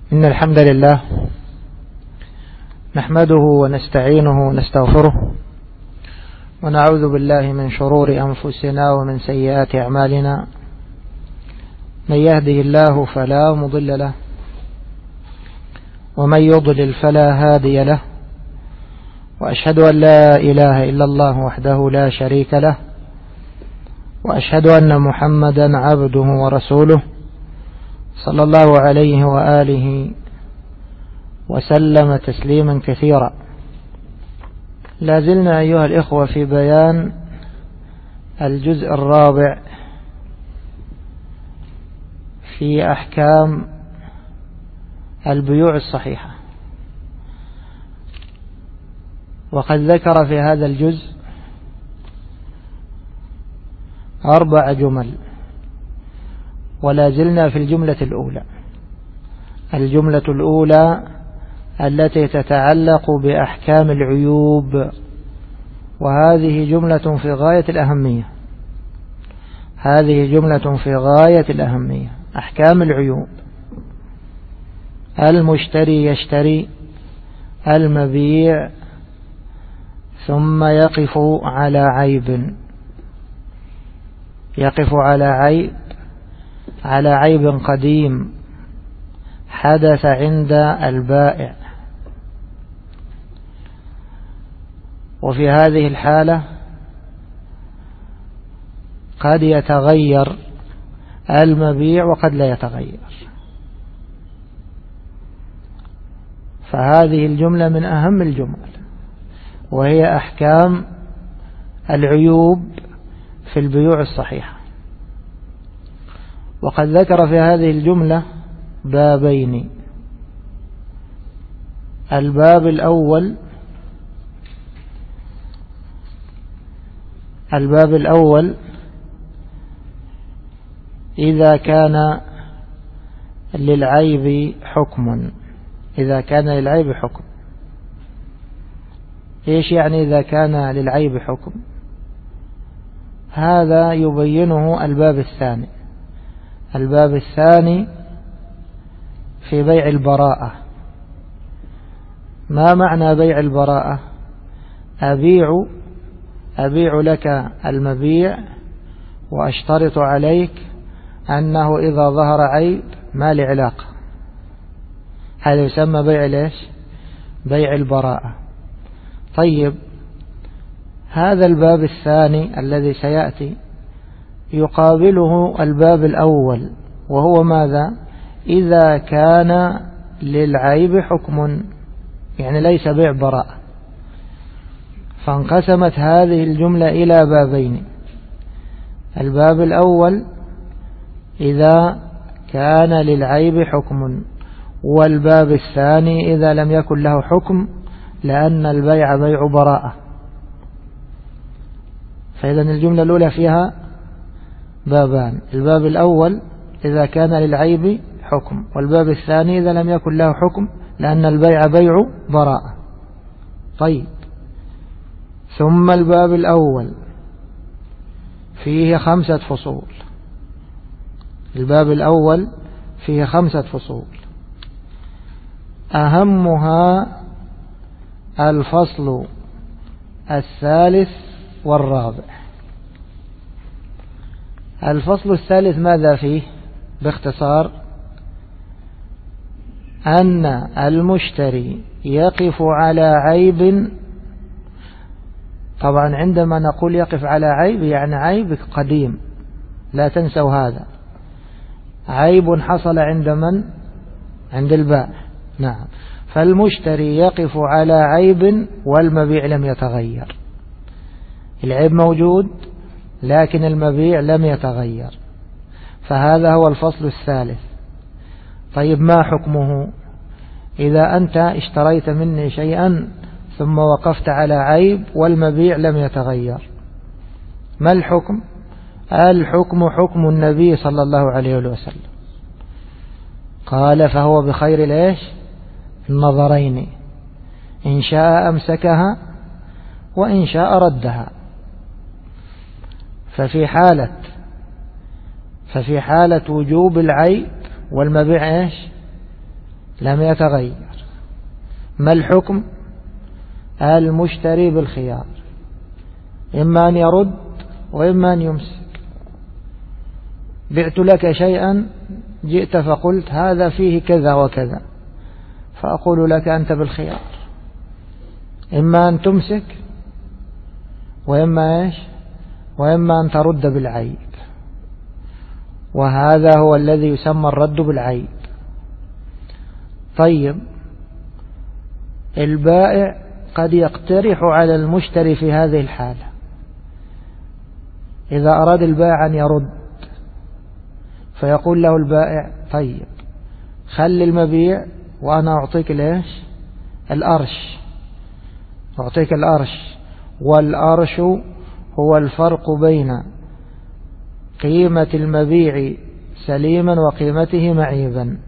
إن الحمد لله نحمده ونستعينه ونستغفره ونعوذ بالله من شرور أنفسنا ومن سيئات أعمالنا. من يهده الله فلا مضل له ومن يضلل فلا هادي له، وأشهد أن لا إله إلا الله وحده لا شريك له، وأشهد أن محمدا عبده ورسوله صلى الله عليه وآله وسلم تسليما كثيرا. لا زلنا أيها الإخوة في بيان الجزء الرابع في أحكام البيوع الصحيحة، وقد ذكر في هذا الجزء 4 جمل، ولا زلنا في الجملة الأولى. الجملة الأولى التي تتعلق بأحكام العيوب، وهذه جملة في غاية الأهمية. هذه جملة في غاية الأهمية. أحكام العيوب: المشتري يشتري، المبيع ثم يقف على عيب، يقف على عيب قديم حدث عند البائع، وفي هذه الحالة قد يتغير المبيع وقد لا يتغير. فهذه الجملة من أهم الجمل، وهي أحكام العيوب في البيوع الصحيحة. وقد ذكر في هذه الجملة بابين. الباب الأول إذا كان للعيب حكم. إذا كان للعيب حكم، إيش يعني إذا كان للعيب حكم؟ هذا يبينه الباب الثاني. الباب الثاني في بيع البراءة. ما معنى بيع البراءة؟ أبيع لك المبيع وأشترط عليك أنه إذا ظهر عيب ما لي علاقة. هذا يسمى بيع ليش؟ بيع البراءة. طيب، هذا الباب الثاني الذي سيأتي يقابله الباب الأول، وهو ماذا؟ إذا كان للعيب حكم، يعني ليس بيع براءة. فانقسمت هذه الجملة إلى بابين. الباب الأول إذا كان للعيب حكم، والباب الثاني إذا لم يكن له حكم، لأن البيع بيع براءة. فإذا الجملة الأولى فيها بابان: الباب الأول إذا كان للعيب حكم، والباب الثاني إذا لم يكن له حكم، لأن البيع بيع براءة. طيب، ثم الباب الأول فيه 5 فصول. الباب الأول فيه 5 فصول، أهمها الفصل الثالث والرابع. الفصل الثالث ماذا فيه؟ باختصار: أن المشتري يقف على عيب. طبعا عندما نقول يقف على عيب يعني عيب قديم، لا تنسوا هذا. عيب حصل عند من؟ عند البائع. نعم. فالمشتري يقف على عيب والمبيع لم يتغير. العيب موجود لكن المبيع لم يتغير، فهذا هو الفصل الثالث. طيب، ما حكمه؟ إذا أنت اشتريت مني شيئا ثم وقفت على عيب والمبيع لم يتغير، ما الحكم؟ الحكم حكم النبي صلى الله عليه وسلم. قال: فهو بخير ليش؟ النظرين، إن شاء أمسكها وإن شاء ردها. ففي حالة وجوب العيب والمبيع إيش؟ لم يتغير. ما الحكم؟ المشتري بالخيار، إما أن يرد وإما أن يمسك. بعت لك شيئا، جئت فقلت هذا فيه كذا وكذا، فأقول لك أنت بالخيار، إما أن تمسك وإما إيش، وإما أن ترد بالعيب. وهذا هو الذي يسمى الرد بالعيب. طيب، البائع قد يقترح على المشتري في هذه الحالة، إذا أراد البائع أن يرد فيقول له البائع طيب خلي المبيع وأنا أعطيك ليش الأرش، أعطيك الأرش، والأرش هو الفرق بين قيمة المبيع سليما وقيمته معيبا.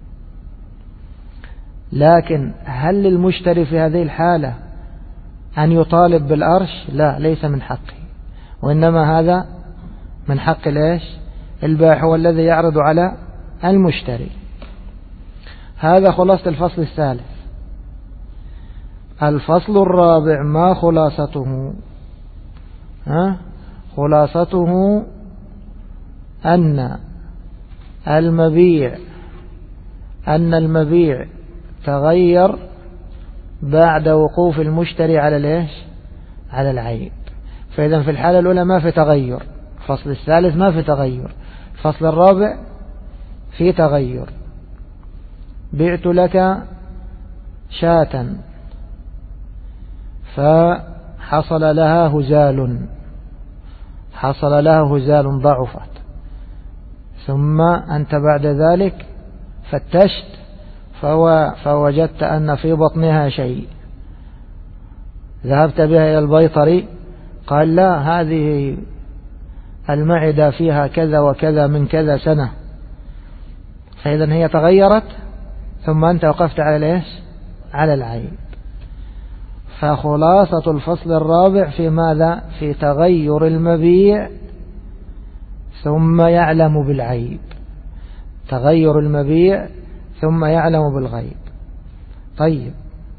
لكن هل للمشتري في هذه الحالة أن يطالب بالأرش؟ لا، ليس من حقه، وإنما هذا من حق ليش البائع، هو الذي يعرض على المشتري. هذا خلاصة الفصل الثالث. الفصل الرابع ما خلاصته؟ خلاصته أن المبيع تغير بعد وقوف المشتري على ليش على العيب. فإذا في الحالة الأولى ما في تغير، الفصل الثالث ما في تغير، الفصل الرابع في تغير. بعت لك شاة فحصل لها هزال، ضعفت، ثم أنت بعد ذلك فتشت فوجدت أن في بطنها شيء، ذهبت بها إلى البيطري، قال لا، هذه المعدة فيها كذا وكذا من كذا سنة، فإذا هي تغيرت، ثم أنت وقفت على ليش على العيب. فخلاصة الفصل الرابع في ماذا؟ في تغير المبيع ثم يعلم بالعيب، تغير المبيع ثم يعلم بالغيب. طيب،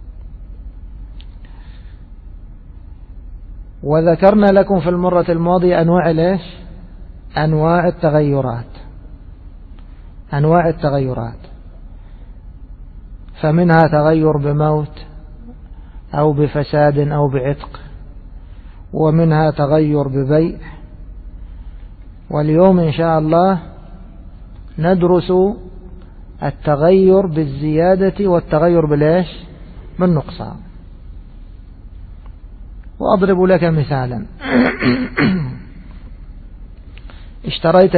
وذكرنا لكم في المرة الماضية أنواع التغيرات، فمنها تغير بموت أو بفساد أو بعتق، ومنها تغير ببيع. واليوم إن شاء الله ندرس التغير بالزيادة والتغير بالنقصان. وأضرب لك مثالا. اشتريت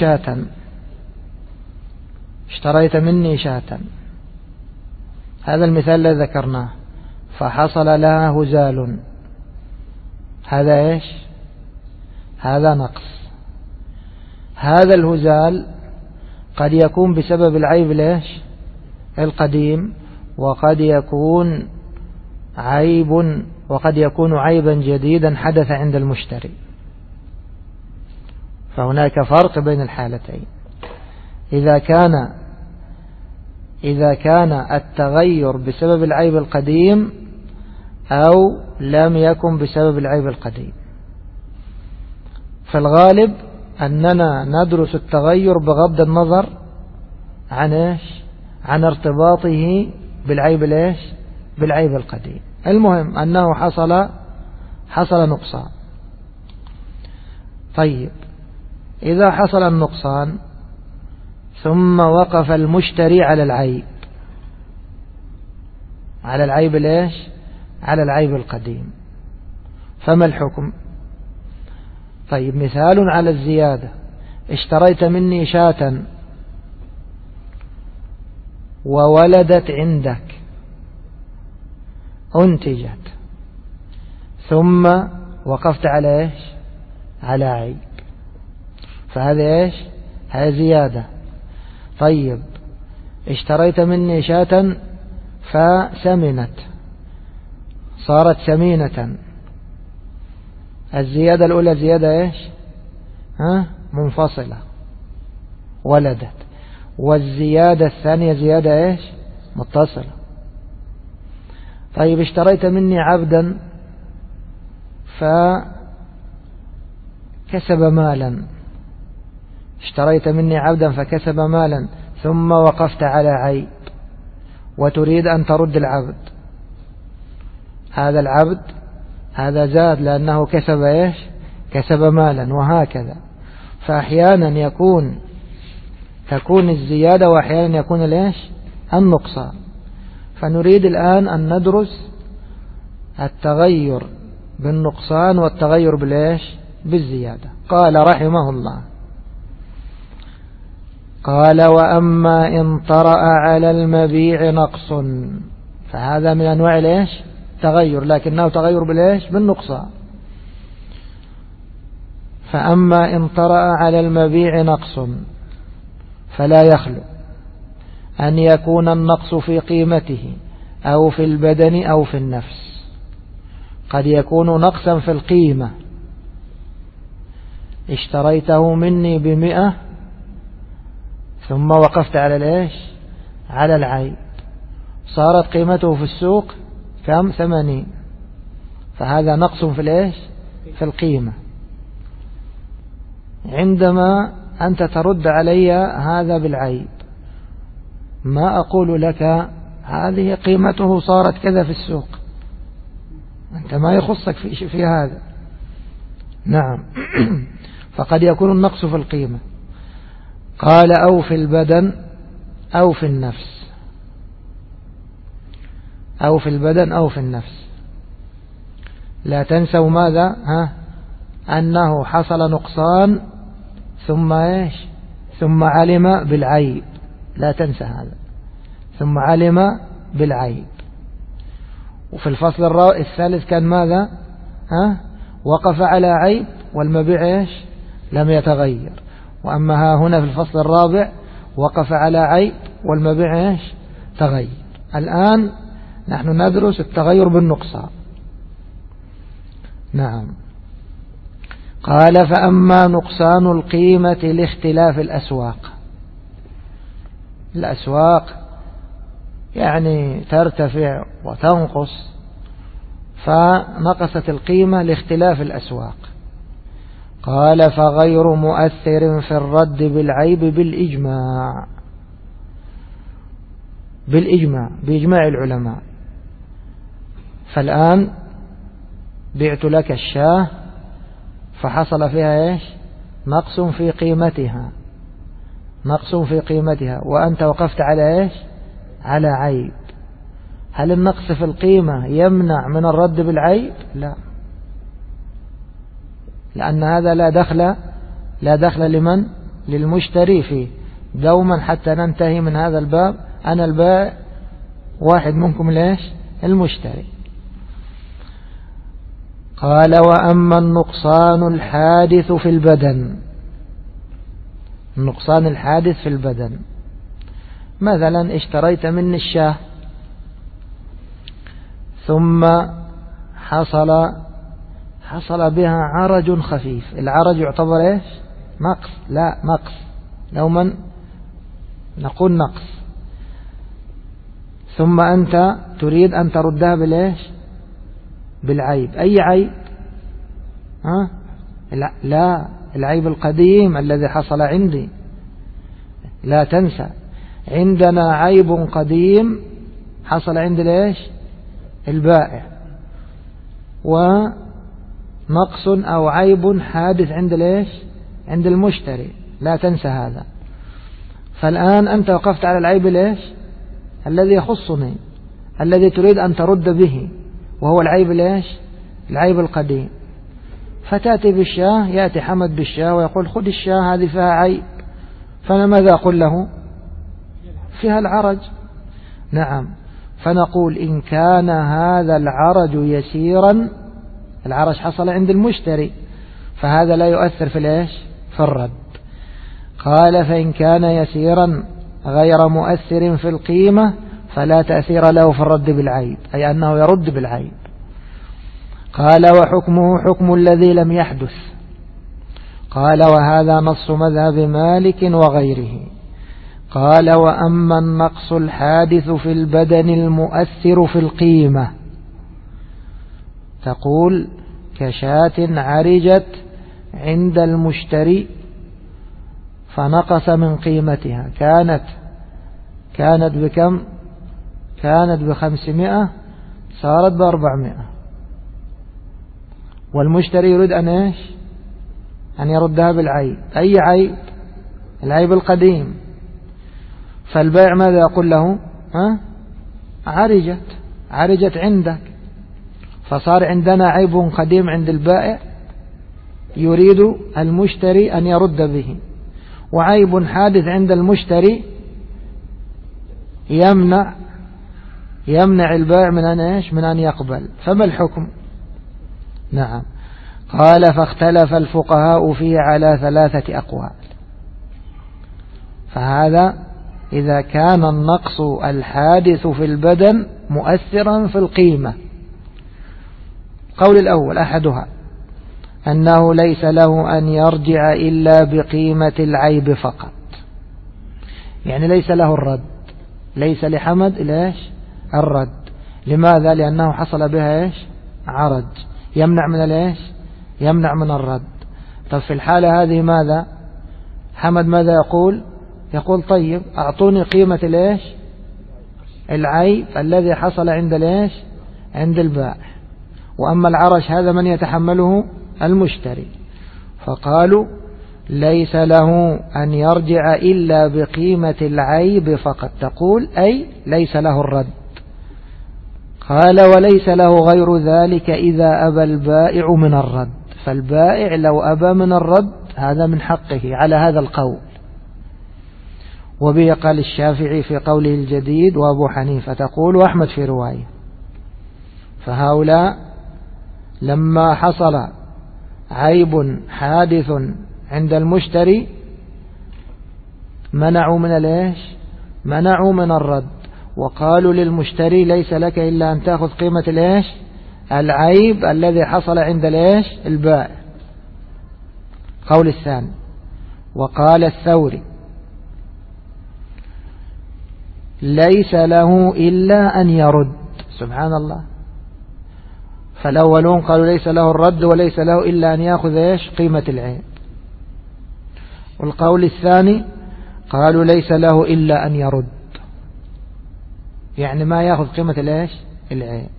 مني شاة، هذا المثال الذي ذكرناه، فحصل لها هزال، هذا هذا نقص. هذا الهزال قد يكون بسبب العيب القديم، وقد يكون عيبا جديدا حدث عند المشتري، فهناك فرق بين الحالتين. إذا كان التغير بسبب العيب القديم أو لم يكن بسبب العيب القديم، فالغالب أننا ندرس التغير بغض النظر عن ارتباطه بالعيب القديم. المهم أنه حصل نقصان. طيب، إذا حصل النقصان ثم وقف المشتري على العيب على العيب القديم، فما الحكم؟ طيب، مثال على الزيادة. اشتريت مني شاة وولدت عندك، أنتجت، ثم وقفت على على عيب، فهذا هذا زيادة. طيب، اشتريت مني شاة فسمنت، صارت سمينة، الزيادة الأولى زيادة منفصلة، ولدت، والزيادة الثانية زيادة متصلة. طيب اشتريت مني عبدا فكسب مالا، اشتريت مني عبدا فكسب مالا ثم وقفت على عيب وتريد أن ترد العبد، هذا العبد هذا زاد لأنه كسب إيش؟ كسب مالا، وهكذا. فأحيانا تكون الزيادة وأحيانا يكون الإيش؟ النقصان. فنريد الآن أن ندرس التغير بالنقصان والتغير بالإيش؟ بالزيادة. قال رحمه الله: قال: وأما إن طرأ على المبيع نقص، فهذا من أنواع الإيش؟ تغير، لكنه تغير بالإيش؟ بالنقصان. فأما إن طرأ على المبيع نقص فلا يخلو أن يكون النقص في قيمته أو في البدن أو في النفس. قد يكون نقصا في القيمة، اشتريته مني ب100 ثم وقفت على الإيش؟ على العيب، صارت قيمته في السوق كم؟ 80، فهذا نقص في الإيش؟ في القيمة. عندما أنت ترد علي هذا بالعيب، ما أقول لك هذه قيمته صارت كذا في السوق، أنت ما يخصك في هذا. نعم. فقد يكون النقص في القيمة. قال: أو في البدن أو في النفس، أو في البدن أو في النفس. لا تنسوا ماذا؟ أنه حصل نقصان ثم إيش؟ ثم علم بالعيب، لا تنسى هذا، ثم علم بالعيب. وفي الفصل الثالث كان ماذا؟ وقف على عيب والمبيع إيش؟ لم يتغير. وأما ها هنا في الفصل الرابع وقف على عيب والمبيع إيش؟ تغير. الآن نحن ندرس التغير بالنقصان. نعم. قال: فأما نقصان القيمة لاختلاف الأسواق. الأسواق يعني ترتفع وتنقص، فنقصت القيمة لاختلاف الأسواق. قال: فغير مؤثر في الرد بالعيب بالإجماع، بإجماع العلماء. فالآن بعت لك الشاة فحصل فيها إيش؟ نقص في قيمتها، وأنت وقفت على إيش؟ على عيب. هل النقص في القيمة يمنع من الرد بالعيب؟ لا، لأن هذا لا دخل لمن؟ للمشتري فيه. دوما حتى ننتهي من هذا الباب أنا البائع، واحد منكم ليش؟ المشتري. قال: وأما النقصان الحادث في البدن. النقصان الحادث في البدن، مثلا اشتريت مني الشاة ثم حصل بها عرج خفيف. العرج يعتبر ايش؟ نقص؟ لا، نقص. دوما نقول نقص. ثم أنت تريد أن تردها بالايش؟ بالعيب. أي عيب؟ لا، العيب القديم الذي حصل عندي. لا تنسى، عندنا عيب قديم حصل عند الايش؟ البائع، ونقص أو عيب حادث عند الايش؟ عند المشتري. لا تنسى هذا. فالآن أنت وقفت على العيب الايش؟ الذي يخصني، الذي تريد أن ترد به، وهو العيب الايش؟ العيب القديم. فتأتي بالشاة، يأتي حمد بالشاة ويقول: خذ الشاة هذه فيها عيب. فأنا ماذا أقول له؟ فيها العرج. نعم. فنقول: إن كان هذا العرج يسيرا، العرج حصل عند المشتري، فهذا لا يؤثر في الايش؟ في الرد. قال: فإن كان يسيرا غير مؤثر في القيمة فلا تأثير له في الرد بالعيب، أي أنه يرد بالعيب. قال: وحكمه حكم الذي لم يحدث. قال: وهذا نص مذهب مالك وغيره. قال وأما النقص الحادث في البدن المؤثر في القيمة، تقول كشاة عرجت عند المشتري فنقص من قيمتها، كانت بكم؟ كانت ب500 صارت ب400، والمشتري يريد أن إيش؟ أن يردها بالعيب. أي عيب؟ العيب القديم. فالبائع ماذا يقول له؟ عرجت عندك، فصار عندنا عيب قديم عند البائع يريد المشتري أن يرد به، وعيب حادث عند المشتري يمنع البائع من أن إيش؟ من أن يقبل. فما الحكم؟ نعم. قال فاختلف الفقهاء فيه على 3 أقوال. فهذا إذا كان النقص الحادث في البدن مؤثرا في القيمة. قول الأول أحدها أنه ليس له أن يرجع إلا بقيمة العيب فقط، يعني ليس له الرد، ليس لحمد إيش؟ الرد. لماذا؟ لأنه حصل بها إيش؟ عرج، يمنع من الإيش؟ يمنع من الرد. طب في الحالة هذه ماذا؟ حمد ماذا يقول؟ يقول طيب أعطوني قيمة الإيش؟ العيب الذي حصل عند الإيش؟ عند البائع. وأما العرج هذا من يتحمله؟ المشتري. فقالوا ليس له أن يرجع إلا بقيمة العيب فقط، تقول أي ليس له الرد. قال وليس له غير ذلك إذا أبى البائع من الرد، فالبائع لو أبى من الرد هذا من حقه على هذا القول. وبه قال الشافعي في قوله الجديد، وأبو حنيفة تقول، وأحمد في رواية. فهؤلاء لما حصل عيب حادث عند المشتري منعوا من الإيش؟ منعوا من الرد، وقالوا للمشتري ليس لك إلا أن تأخذ قيمة الإيش؟ العيب الذي حصل عند الإيش؟ البائع. قول الثاني. وقال الثوري ليس له إلا أن يرد. سبحان الله. فالأولون قالوا ليس له الرد وليس له إلا أن يأخذ إيش؟ قيمة العيب. والقول الثاني قالوا ليس له إلا أن يرد، يعني ما يأخذ قيمة الإيش؟ العيب.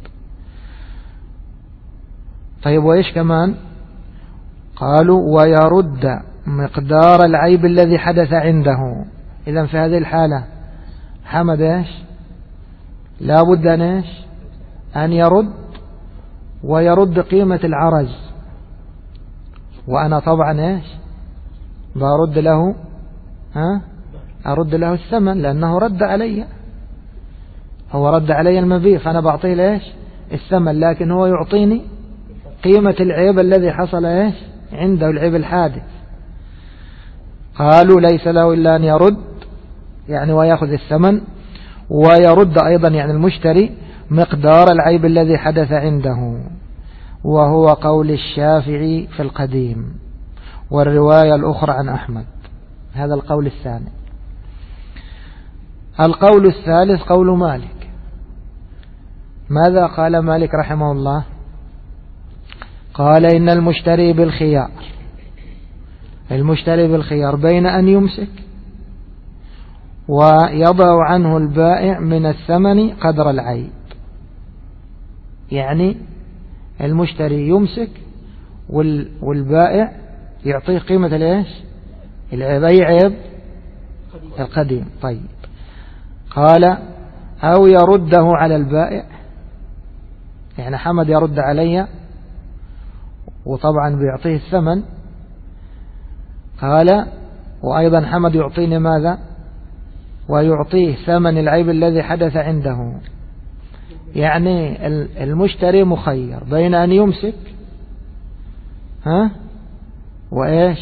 طيب وإيش كمان؟ قالوا ويرد مقدار العيب الذي حدث عنده. إذن في هذه الحالة حمد إيش؟ لا بد أن إيش؟ أن يرد، ويرد قيمة العرج. وأنا طبعا إيش؟ برد له أرد له الثمن، لأنه رد علي، هو رد علي المبيع، فأنا بعطيه ليش؟ الثمن، لكن هو يعطيني قيمة العيب الذي حصل إيش؟ عنده، العيب الحادث. قالوا ليس له إلا أن يرد، يعني ويأخذ الثمن، ويرد أيضا يعني المشتري مقدار العيب الذي حدث عنده، وهو قول الشافعي في القديم، والرواية الأخرى عن أحمد. هذا القول الثاني. القول الثالث قول مالك. ماذا قال مالك رحمه الله؟ قال إن المشتري بالخيار، المشتري بالخيار بين أن يمسك ويضع عنه البائع من الثمن قدر العيب. يعني المشتري يمسك والبائع يعطيه قيمة الإيش؟ العيب. أي عيب؟ القديم. طيب. قال أو يرده على البائع، يعني حمد يرد علي وطبعا بيعطيه الثمن. قال وأيضا حمد يعطيني ماذا؟ ويعطيه ثمن العيب الذي حدث عنده. يعني المشتري مخير بين أن يمسك وإيش؟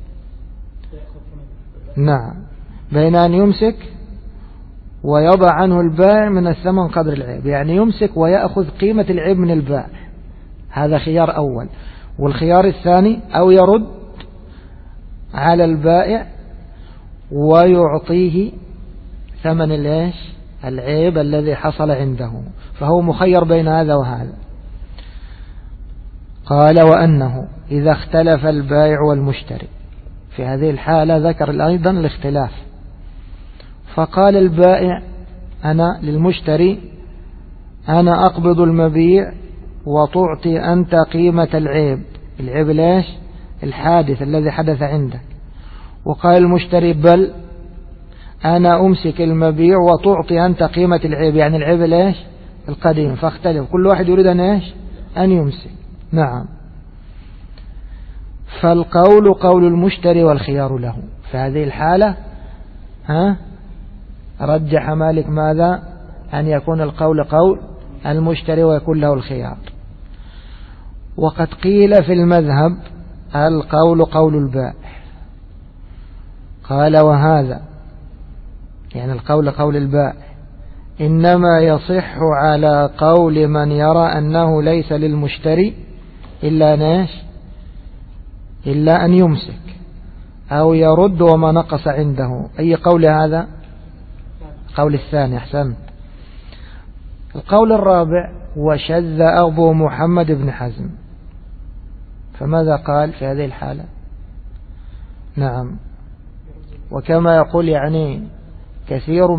نعم، بين أن يمسك ويضع عنه البائع من الثمن قدر العيب، يعني يمسك ويأخذ قيمة العيب من البائع. هذا خيار أول. والخيار الثاني أو يرد على البائع ويعطيه ثمن الإيش العيب الذي حصل عنده، فهو مخير بين هذا وهذا. قال وأنه إذا اختلف البائع والمشتري، في هذه الحالة ذكر أيضا الاختلاف، فقال البائع أنا للمشتري أنا أقبض المبيع وتعطي أنت قيمة العيب، العيب ليش الحادث الذي حدث عندك. وقال المشتري بل أنا أمسك المبيع وتعطي أنت قيمة العيب، يعني العيب ليش القديم، فاختلف كل واحد يريد أن يمسك. نعم. فالقول قول المشتري والخيار له. في هذه الحالة رجح مالك ماذا؟ أن يكون القول قول المشتري ويكون له الخيار. وقد قيل في المذهب القول قول البائع. قال وهذا يعني القول قول البائع إنما يصح على قول من يرى أنه ليس للمشتري إلا أن يمسك أو يرد وما نقص عنده. أي قول هذا؟ قول الثاني. أحسن. القول الرابع وشذ أبو محمد بن حزم، فماذا قال في هذه الحالة؟ نعم. وكما يقول يعني كثير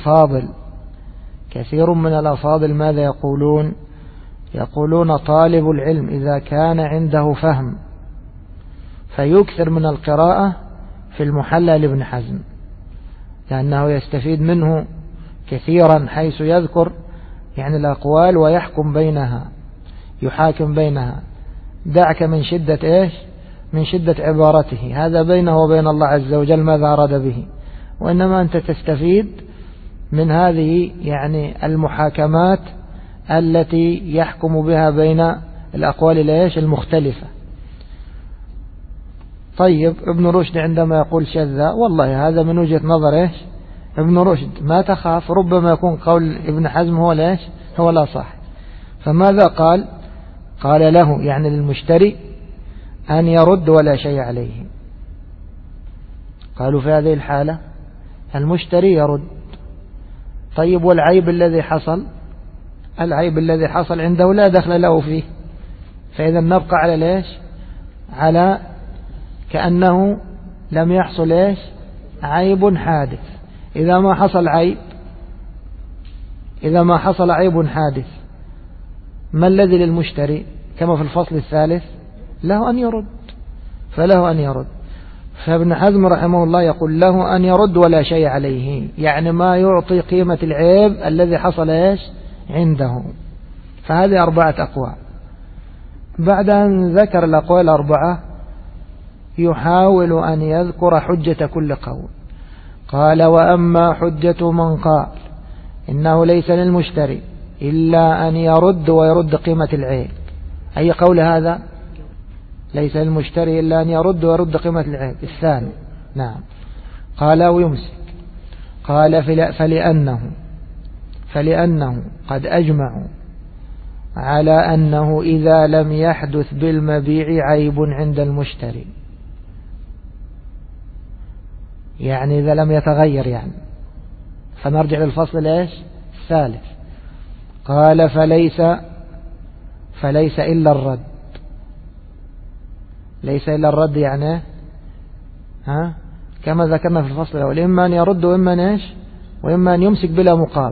من الأفاضل ماذا يقولون؟ يقولون طالب العلم إذا كان عنده فهم فيكثر من القراءة في المحلى لابن حزم، لأنه يستفيد منه كثيرا، حيث يذكر يعني الأقوال ويحكم بينها، يحاكم بينها. دعك من شدة من شدة عبارته، هذا بينه وبين الله عز وجل ماذا أراد به، وإنما أنت تستفيد من هذه يعني المحاكمات التي يحكم بها بين الأقوال المختلفة. طيب ابن رشد عندما يقول شذا، والله هذا من وجهة نظر ابن رشد، ما تخاف، ربما يكون قول ابن حزم هو لا صح. فماذا قال له يعني للمشتري أن يرد ولا شيء عليه. قالوا في هذه الحالة المشتري يرد. طيب والعيب الذي حصل؟ العيب الذي حصل عنده لا دخل له فيه، فإذا نبقى على على كأنه لم يحصل عيب حادث. إذا ما حصل عيب حادث، ما الذي للمشتري كما في الفصل الثالث؟ له أن يرد، فله أن يرد. فابن حزم رحمه الله يقول له أن يرد ولا شيء عليه، يعني ما يعطي قيمة العيب الذي حصل عنده. فهذه 4 أقوال. بعد أن ذكر الأقوال 4 يحاول أن يذكر حجة كل قول. قال وأما حجة من قال إنه ليس للمشتري إلا أن يرد ويرد قيمة العيب. أي قول هذا؟ ليس للمشتري إلا أن يرد ويرد قيمة العيب. الثاني. نعم. قال ويمسك. قال فلأنه قد أجمعوا على أنه إذا لم يحدث بالمبيع عيب عند المشتري، يعني إذا لم يتغير يعني. فنرجع للفصل الثالث. قال فليس إلا الرد. ليس إلا الرد يعني كما ذكرنا في الفصل الأول، إما أن يرد وإما أن يمسك بلا مقابل،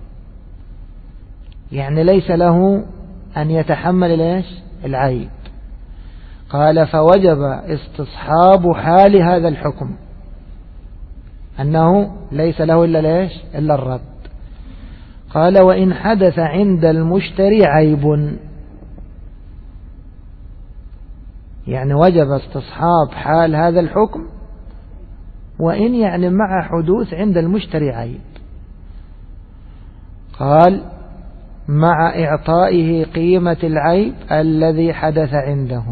يعني ليس له أن يتحمل العيب. قال فوجب استصحاب حال هذا الحكم، أنه ليس له إلا الرد. قال وإن حدث عند المشتري عيب، يعني وجب استصحاب حال هذا الحكم وإن يعني مع حدوث عند المشتري عيب. قال مع إعطائه قيمة العيب الذي حدث عنده،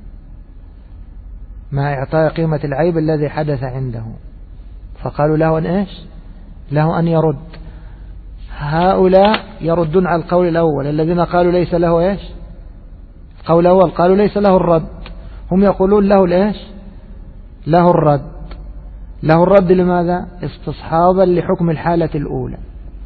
مع إعطاء قيمة العيب الذي حدث عنده. فقالوا له أن يرد. هؤلاء يردون على القول الأول، الذين قالوا ليس له القول الأول قالوا ليس له الرد، هم يقولون له الرد. له الرد لماذا؟ استصحابا لحكم الحالة الأولى.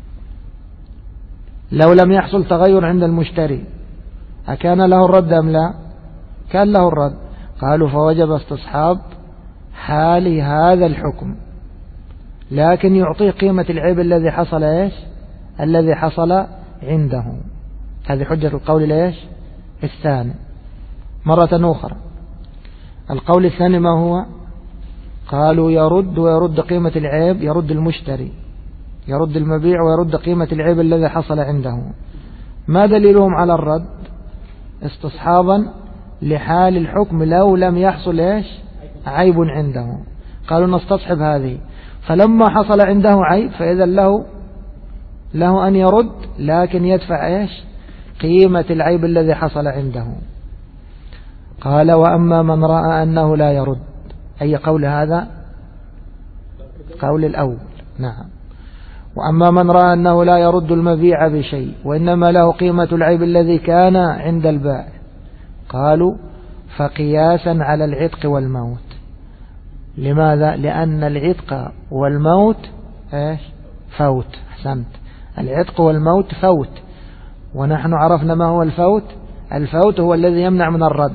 لو لم يحصل تغير عند المشتري أكان له الرد أم لا؟ كان له الرد. قالوا فوجب استصحاب حال هذا الحكم، لكن يعطيه قيمة العيب الذي حصل إيش؟ الذي حصل عنده. هذه حجة القول الإيش؟ الثاني. مرة أخرى القول الثاني ما هو؟ قالوا يرد ويرد قيمة العيب، يرد المشتري، يرد المبيع ويرد قيمة العيب الذي حصل عنده. ما دليلهم على الرد؟ استصحابا لحال الحكم لو لم يحصل إيش؟ عيب عنده. قالوا نستصحب هذه، فلما حصل عنده عيب فإذا له أن يرد، لكن يدفع إيش؟ قيمة العيب الذي حصل عنده. قال وأما من رأى أنه لا يرد. أي قول هذا؟ قول الأول. نعم. وأما من رأى أنه لا يرد المبيع بشيء وإنما له قيمة العيب الذي كان عند البائع، قالوا فقياسا على العتق والموت. لماذا؟ لأن العتق والموت إيش؟ فوت. أحسنت. العتق والموت فوت، ونحن عرفنا ما هو الفوت. الفوت هو الذي يمنع من الرد،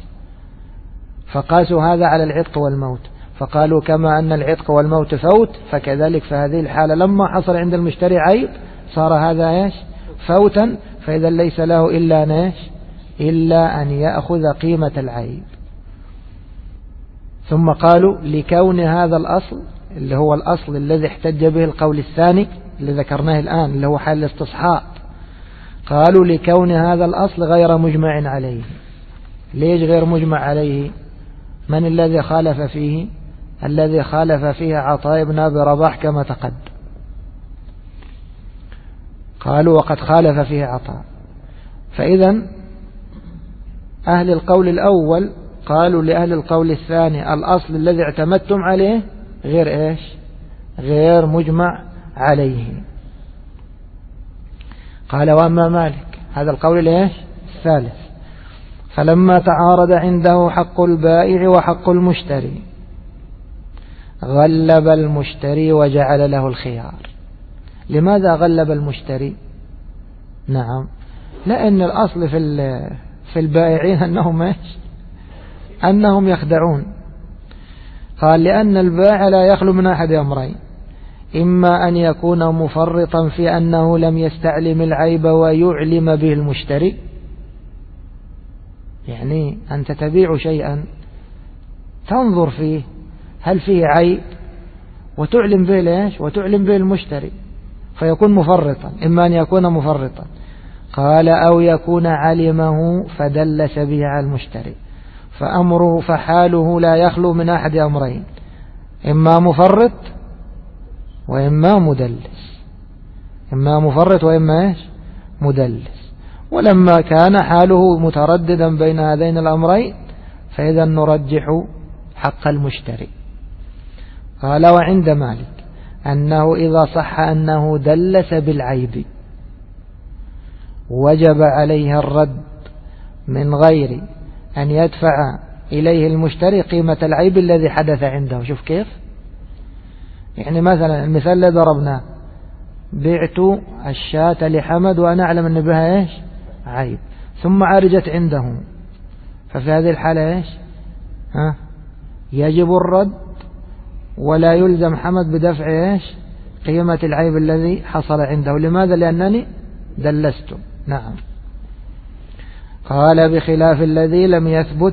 فقاسوا هذا على العتق والموت، فقالوا كما أن العتق والموت فوت فكذلك في هذه الحالة لما حصل عند المشتري عيب صار هذا إيش؟ فوتا، فإذا ليس له إلا أن يأخذ قيمة العيب. ثم قالوا لكون هذا الأصل اللي هو الأصل الذي احتج به القول الثاني اللي ذكرناه الآن اللي هو حال الاستصحاب، قالوا لكون هذا الأصل غير مجمع عليه. ليش غير مجمع عليه؟ من الذي خالف فيه؟ الذي خالف فيه عطاء بن أبي رباح كما تقدم. قالوا وقد خالف فيه عطاء. فإذا أهل القول الأول قالوا لأهل القول الثاني الأصل الذي اعتمدتم عليه غير إيش؟ غير مجمع عليه. قال وأما مالك، هذا القول الإيش؟ الثالث، فلما تعارض عنده حق البائع وحق المشتري غلب المشتري وجعل له الخيار. لماذا غلب المشتري؟ نعم، لأن الأصل في البائعين أنهم يخدعون. قال لأن البائع لا يخلو من أحد أمرين: إما أن يكون مفرطا في أنه لم يستعلم العيب ويعلم به المشتري، يعني أنت تبيع شيئا تنظر فيه هل فيه عيب وتعلم به ليش؟ وتعلم به المشتري، فيكون مفرطا. إما أن يكون مفرطا. قال أو يكون علمه فدلس به على المشتري، فأمره فحاله لا يخلو من أحد أمرين: إما مفرط وإما مدلس، إما مفرط وإما مدلس. ولما كان حاله مترددا بين هذين الأمرين فإذا نرجح حق المشتري. قال وعند مالك أنه إذا صح أنه دلس بالعيب وجب عليه الرد من غير أن يدفع إليه المشتري قيمة العيب الذي حدث عنده. شوف كيف؟ يعني مثلا المثال اللي ضربناه: بعت الشاة لحمد وأنا أعلم أن بها عيب، ثم عرجت عنده، ففي هذه الحالة يجب الرد ولا يلزم حمد بدفع قيمة العيب الذي حصل عنده. لماذا؟ لأنني دلست. نعم. قال بخلاف الذي لم يثبت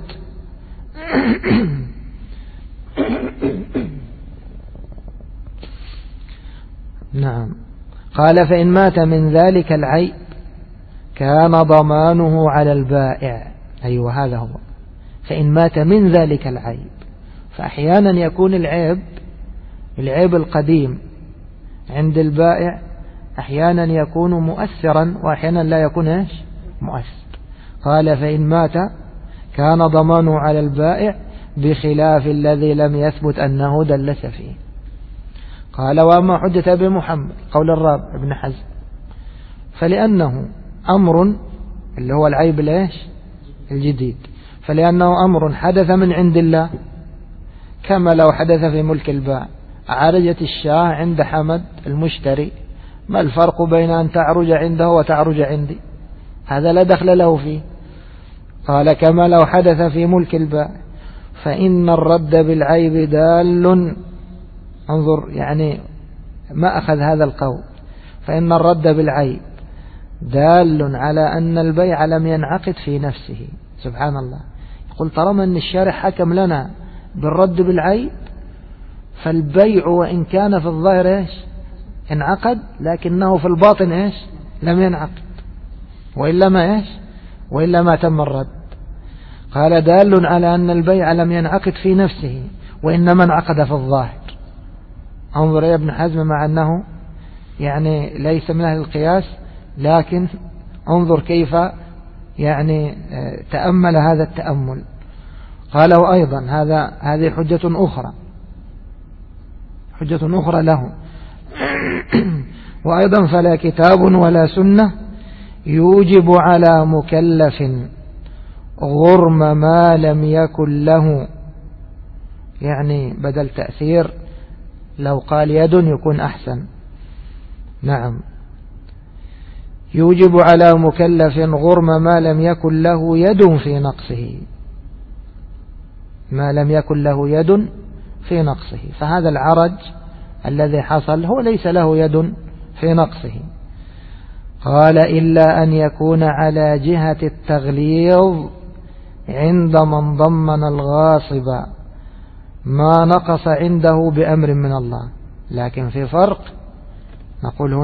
نعم. قال فإن مات من ذلك العيب كان ضمانه على البائع. أيوة هذا هو. فإن مات من ذلك العيب، فأحيانا يكون العيب القديم عند البائع أحيانا يكون مؤثرا وأحيانا لا يكون مؤثر. قال فإن مات كان ضمانه على البائع بخلاف الذي لم يثبت أنه دلس فيه. قال وأما حجة أبي محمد قول الرابع ابن حزم فلأنه أمر اللي هو العيب الجديد، فلأنه أمر حدث من عند الله كما لو حدث في ملك البائع، عرجت الشاة عند حمد المشتري، ما الفرق بين أن تعرج عنده وتعرج عندي؟ هذا لا دخل له فيه. قال كما لو حدث في ملك البائع، فإن الرد بالعيب دال، انظر يعني ما أخذ هذا القول، فإن الرد بالعيب دال على أن البيع لم ينعقد في نفسه. سبحان الله، يقول طالما أن الشارع حكم لنا بالرد بالعيب، فالبيع وإن كان في الظاهر إيش انعقد، لكنه في الباطن إيش لم ينعقد، وإلا ما إيش وإلا ما تم الرد. قال دال على أن البيع لم ينعقد في نفسه وإنما انعقد في الظاهر. انظر يا ابن حزم، مع أنه يعني ليس من أهل القياس، لكن انظر كيف يعني تأمل هذا التأمل. قال وأيضا هذه حجة أخرى له. وأيضا فلا كتاب ولا سنة يوجب على مكلف غرم ما لم يكن له، يعني بدل تأثير لو قال يد يكون أحسن. نعم، يوجب على مكلف غرم ما لم يكن له يد في نقصه، ما لم يكن له يد في نقصه. فهذا العرج الذي حصل هو ليس له يد في نقصه. قال إلا أن يكون على جهة التغليظ عند من ضمن الغاصب ما نقص عنده بأمر من الله. لكن في فرق، نقول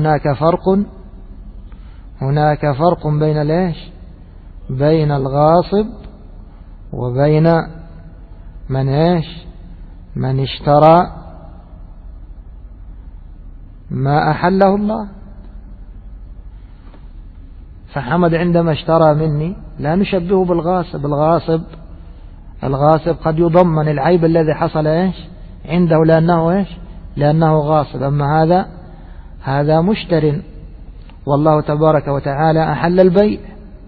هناك فرق بين ليش بين الغاصب وبين من اشترى ما أحله الله. فحمد عندما اشترى مني لا نشبهه بالغاصب. الغاصب قد يضمن العيب الذي حصل عنده لأنه غاصب. أما هذا مشتر، والله تبارك وتعالى أحل البيع.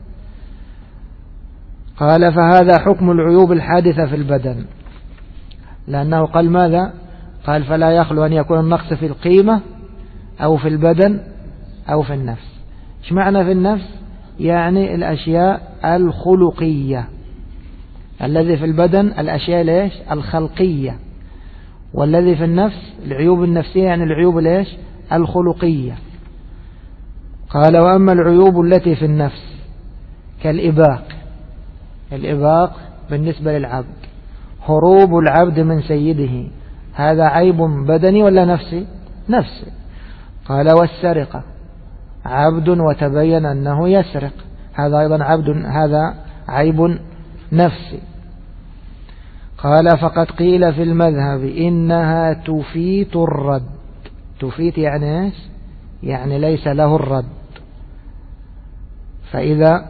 قال فهذا حكم العيوب الحادثة في البدن، لأنه قال ماذا؟ قال فلا يخلو أن يكون النقص في القيمة أو في البدن أو في النفس. ايش معنى في النفس؟ يعني الأشياء الخلقية. الذي في البدن الأشياء الخلقية، والذي في النفس العيوب النفسية، يعني العيوب الخلقية. قال وأما العيوب التي في النفس كالإباق، الإباق بالنسبة للعبد هروب العبد من سيده، هذا عيب بدني ولا نفسي؟ نفسي. قال والسرقة عبد وتبين أنه يسرق، هذا أيضا هذا عيب نفسي. قال فقد قيل في المذهب إنها تفيت الرد. تفيت يعني ايش؟ يعني ليس له الرد. فإذا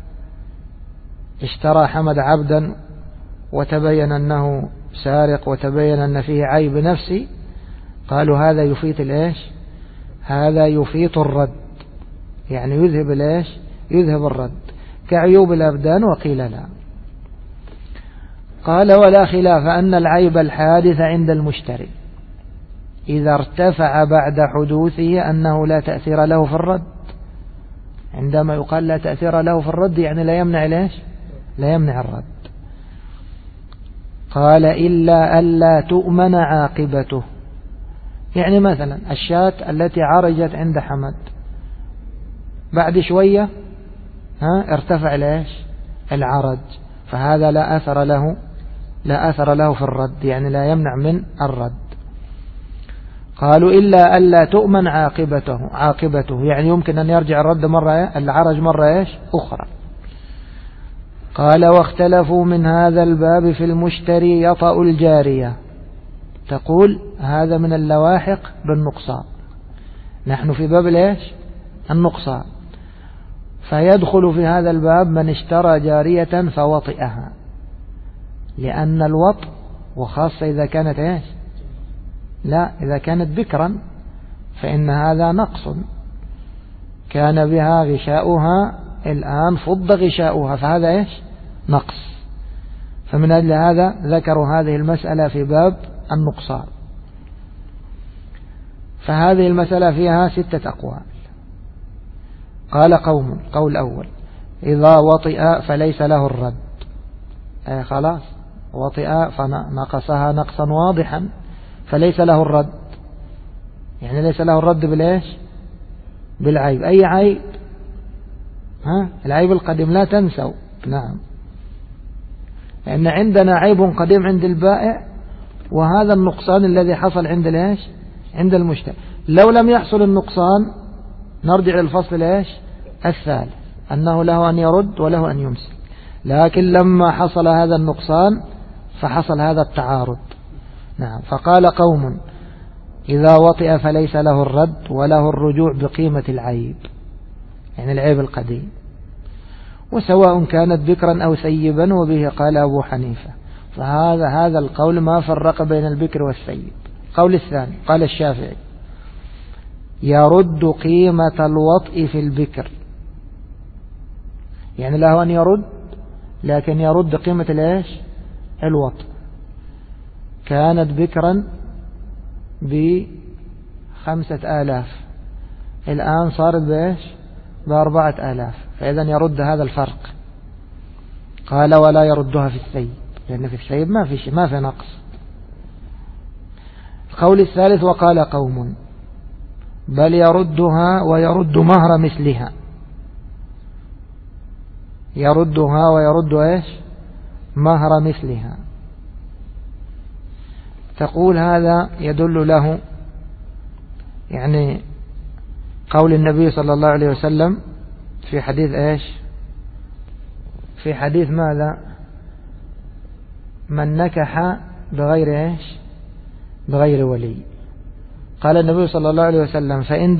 اشترى حمد عبدا وتبين أنه سارق وتبين أن فيه عيب نفسي، قالوا هذا يفيت هذا يفيت الرد، يعني يذهب الرد كعيوب الأبدان. وقيل لا. قال ولا خلاف أن العيب الحادث عند المشتري إذا ارتفع بعد حدوثه أنه لا تأثير له في الرد. عندما يقال لا تأثير له في الرد يعني لا يمنع الرد. قال إلا ألا تؤمن عاقبته، يعني مثلا الشاة التي عرجت عند حمد بعد شوية ارتفع العرج، فهذا لا أثر له في الرد، يعني لا يمنع من الرد. قالوا إلا ألا تؤمن عاقبته، يعني يمكن أن يرجع العرج مرة أخرى. قال واختلفوا من هذا الباب في المشتري يطأ الجارية. تقول هذا من اللواحق بالنقصان، نحن في باب النقصان. فيدخل في هذا الباب من اشترى جارية فوطئها، لأن الوطء وخاصة إذا كانت إذا كانت بكرا فإن هذا نقص، كان بها غشاؤها الآن فض غشاؤها، فهذا نقص. فمن أجل هذا ذكروا هذه المسألة في باب النقصان. فهذه المسألة فيها 6 أقوال. قال قوم: قول أول: إذا وطئ فليس له الرد، خلاص وطئ فنقصها نقصا واضحا فليس له الرد، يعني ليس له الرد بالإيش؟ بالعيب. أي عيب؟ العيب القديم، لا تنسوا. نعم، لأن عندنا عيب قديم عند البائع، وهذا النقصان الذي حصل عند الإيش؟ عند المشتري. لو لم يحصل النقصان نرجع للفصل الإيش؟ الثالث، أنه له أن يرد وله أن يمسك. لكن لما حصل هذا النقصان فحصل هذا التعارض. نعم. فقال قوم: إذا وطئ فليس له الرد وله الرجوع بقيمة العيب، يعني العيب القديم، وسواء كانت بكرا أو ثيبا، وبه قال أبو حنيفة. فهذا القول ما فرق بين البكر والثيب. قول الثاني قال الشافعي: يرد قيمة الوطء في البكر، يعني له أن يرد، لكن يرد قيمة الإيش؟ الوطء. كانت بكرا ب5,000، الآن صارت بإيش؟ ب4,000، فإذا يرد هذا الفرق. قال: ولا يردها في الثيب، لأن في الثيب ما في نقص. القول الثالث: وقال قوم: بل يردها ويرد مهر مثلها، يردها ويرد إيش؟ مهر مثلها. تقول هذا يدل له يعني قول النبي صلى الله عليه وسلم في حديث إيش؟ في حديث ماذا؟ من نكح بغير إيش؟ بغير ولي. قال النبي صلى الله عليه وسلم: فإن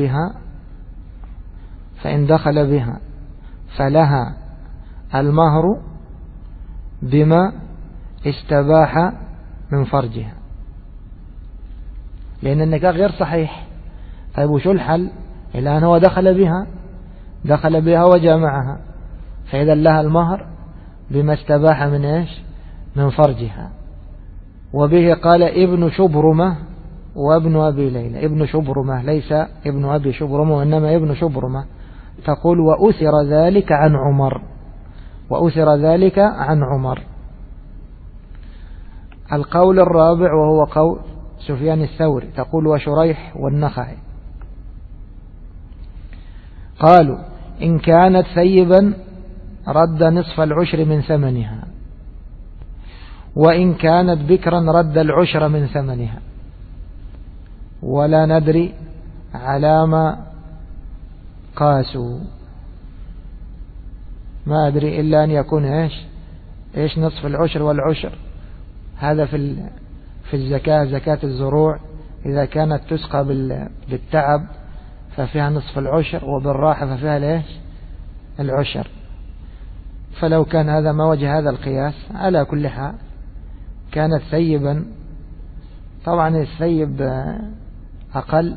دخل بها فلها المهر بما استباح من فرجها، لأن النكاح غير صحيح. طيب وشو الحل؟ الآن هو دخل بها وجامعها، فإذا لها المهر بما استباح من إيش؟ من فرجها. وبه قال ابن شبرمة وابن أبي ليلى. ابن شبرمة ليس ابن أبي شبرمة، وإنما ابن شبرمة. تقول: وأثر ذلك عن عمر. القول الرابع وهو قول سفيان الثوري، تقول: وشريح والنخعي. قالوا: إن كانت ثيبا رد نصف العشر من ثمنها، وإن كانت بكرا رد العشر من ثمنها، ولا ندري على ما قاسوا. ما أدري إلا أن يكون إيش نصف العشر والعشر. هذا في الزكاة، زكاة الزروع إذا كانت تسقى بالتعب ففيها نصف العشر، وبالراحة ففيها العشر. فلو كان هذا ما وجه هذا القياس، على كل حال كانت ثيبا. طبعا الثيب أقل،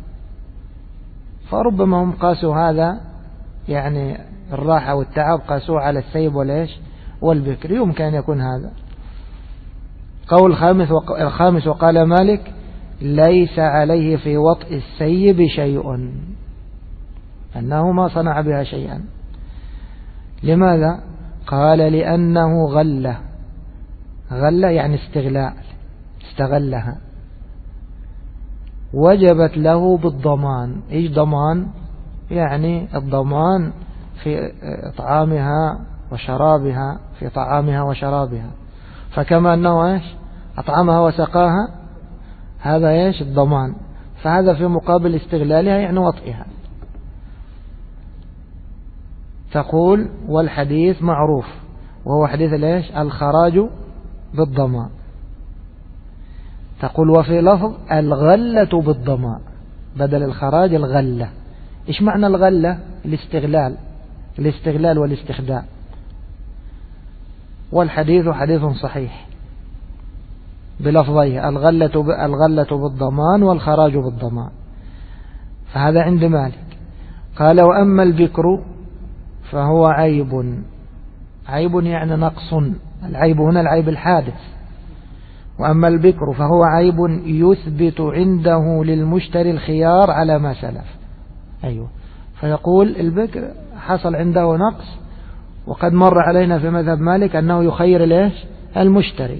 فربما هم قاسوا هذا يعني الراحة والتعب قاسوه على الثيب والبكر، يمكن أن يكون هذا. قول الخامس وقال مالك: ليس عليه في وطء الثيب شيء، أنه ما صنع بها شيئا. لماذا؟ قال: لأنه غلة يعني استغلها، وجبت له بالضمان. إيش ضمان؟ يعني الضمان في طعامها وشرابها، فكما أنه أطعمها وسقاها، هذا الضمان. فهذا في مقابل استغلالها يعني وطئها. تقول: والحديث معروف، وهو حديث الخراج بالضمان. تقول: وفي لفظ الغلة بالضمان، بدل الخراج الغلة. إيش معنى الغلة؟ الاستغلال والاستخدام. والحديث حديث صحيح بلفظيه: الغلة بالضمان والخراج بالضمان. فهذا عند مالك. قال: وأما البكر فهو عيب يعني نقص، العيب هنا العيب الحادث. وأما البكر فهو عيب يثبت عنده للمشتري الخيار على ما سلف. أيوه، فيقول البكر حصل عنده نقص، وقد مر علينا في مذهب مالك أنه يخير ليش المشتري،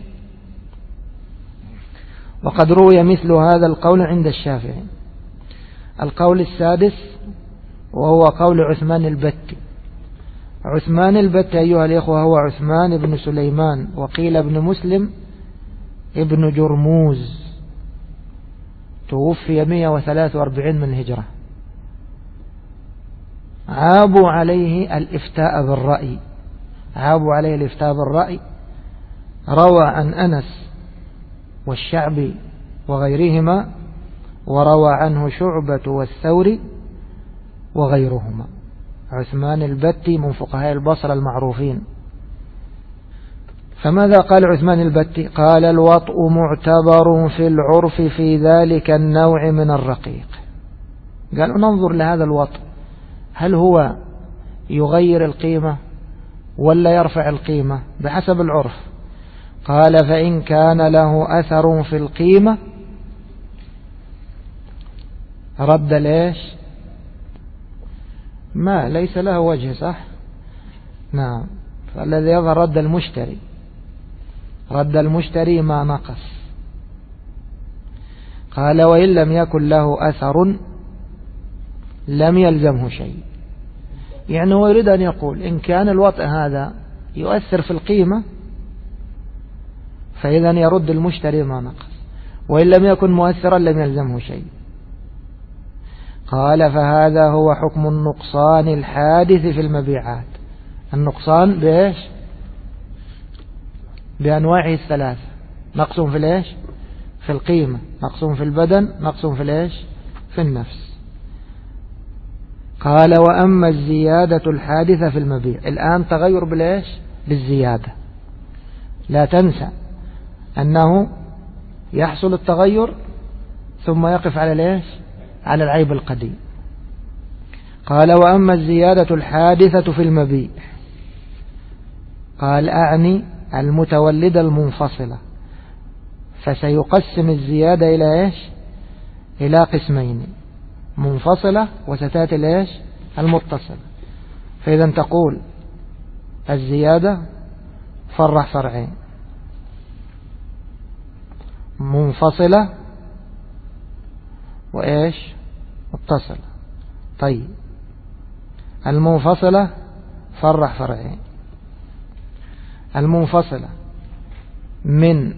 وقد روي مثل هذا القول عند الشافعي. القول السادس وهو قول عثمان البتي. عثمان البتي أيها الإخوة هو عثمان بن سليمان، وقيل ابن مسلم ابن جرموز، توفي 143 من هجرة. عابوا عليه الإفتاء بالرأي، عابوا عليه الإفتاء بالرأي. روى عن أنس والشعبي وغيرهما، وروى عنه شعبة والثوري وغيرهما. عثمان البتي من فقهاء البصرة المعروفين. فماذا قال عثمان البتي؟ قال الوطء معتبر في العرف في ذلك النوع من الرقيق. قالوا ننظر لهذا الوطء، هل هو يغير القيمة ولا يرفع القيمة بحسب العرف. قال فإن كان له أثر في القيمة رد ليش ما ليس له وجه، صح؟ نعم، فالذي يظهر رد المشتري، رد المشتري ما نقص. قال وإن لم يكن له أثر لم يلزمه شيء. يعني هو يريد أن يقول إن كان الوطء هذا يؤثر في القيمة فإذا يرد المشتري ما نقص، وإن لم يكن مؤثرا لم يلزمه شيء. قال فهذا هو حكم النقصان الحادث في المبيعات. النقصان بإيش؟ بأنواعه الثلاثة: نقص في الإيش؟ في القيمة، نقص في البدن، نقص في الإيش؟ في النفس. قال وأما الزيادة الحادثة في المبيع، الآن تغير بالإيش؟ بالزيادة. لا تنسى أنه يحصل التغير ثم يقف على الإيش؟ على العيب القديم. قال وأما الزيادة الحادثة في المبيع، قال أعني المتولدة المنفصلة، فسيقسم الزيادة إلى إيش؟ إلى قسمين: منفصلة وستأتي الإيش؟ المتصلة. فإذا تقول الزيادة فرع فرعين: منفصلة وإيش؟ متصلة. طيب المنفصلة فرع فرعين: المنفصلة من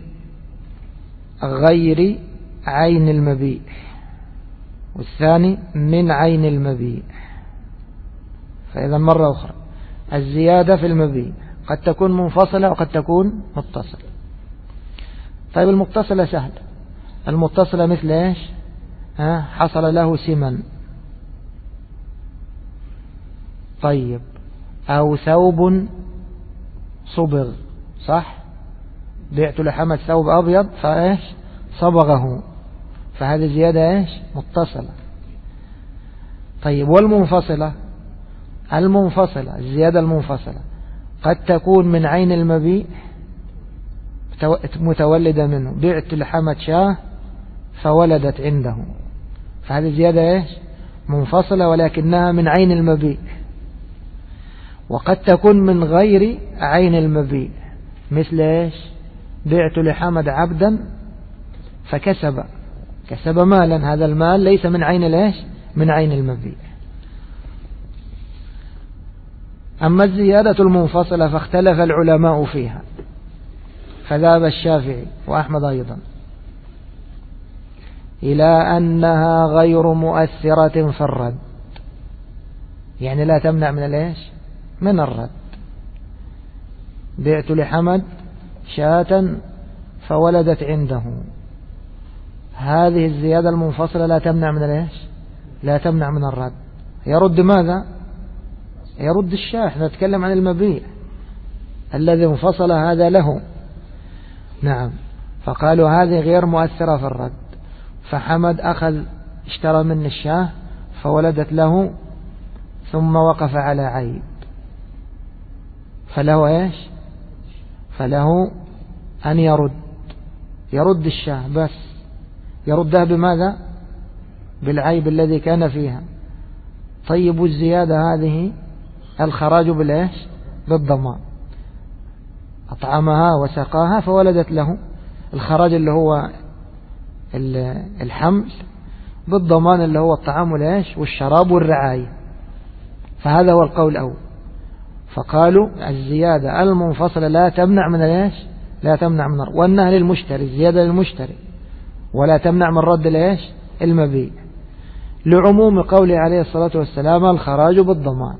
غير عين المبيع، والثاني من عين المبيع. فإذا مرة أخرى الزيادة في المبيع قد تكون منفصلة وقد تكون متصلة. طيب المتصلة سهل، المتصلة مثل إيش؟ حصل له سمن، طيب، أو ثوب صبغ، صح؟ بعت لحمة ثوب أبيض فإيش؟ صبغه، فهذه زيادة إيش؟ متصلة. طيب والمنفصلة؟ المنفصلة الزيادة المنفصلة قد تكون من عين المبيع متولدة منه، بعت لحمة شاه فولدت عنده، فهذه زيادة إيش؟ منفصلة ولكنها من عين المبيع. وقد تكون من غير عين المبيع، مثل إيش؟ بعت لحمد عبدا كسب مالا، هذا المال ليس من عين الإيش؟ من عين المبيع. أما الزيادة المنفصلة فاختلف العلماء فيها، فذهب الشافعي وأحمد أيضا إلى أنها غير مؤثرة في الرد، يعني لا تمنع من الإيش؟ من الرد. بعت لحمد شاة فولدت عنده، هذه الزيادة المنفصلة لا تمنع من الإيش؟ لا تمنع من الرد. يرد ماذا؟ يرد الشاة. احنا نتكلم عن المبيع الذي انفصل هذا له. نعم، فقالوا هذه غير مؤثرة في الرد. فحمد اشترى من الشاة فولدت له ثم وقف على عيب، فله ايش؟ فله أن يرد الشاة، بس يردها بماذا؟ بالعيب الذي كان فيها. طيب والزيادة هذه الخراج بالإيش؟ بالضمان. أطعمها وسقاها فولدت له، الخراج اللي هو الحمل، بالضمان اللي هو الطعام والإيش والشراب والرعاية. فهذا هو القول الأول. فقالوا الزيادة المنفصلة لا تمنع من الإيش؟ لا تمنع من الرد، وأنها للمشتري، الزيادة للمشتري، ولا تمنع من رد الإيش؟ المبيع، لعموم قوله عليه الصلاة والسلام الخراج بالضمان.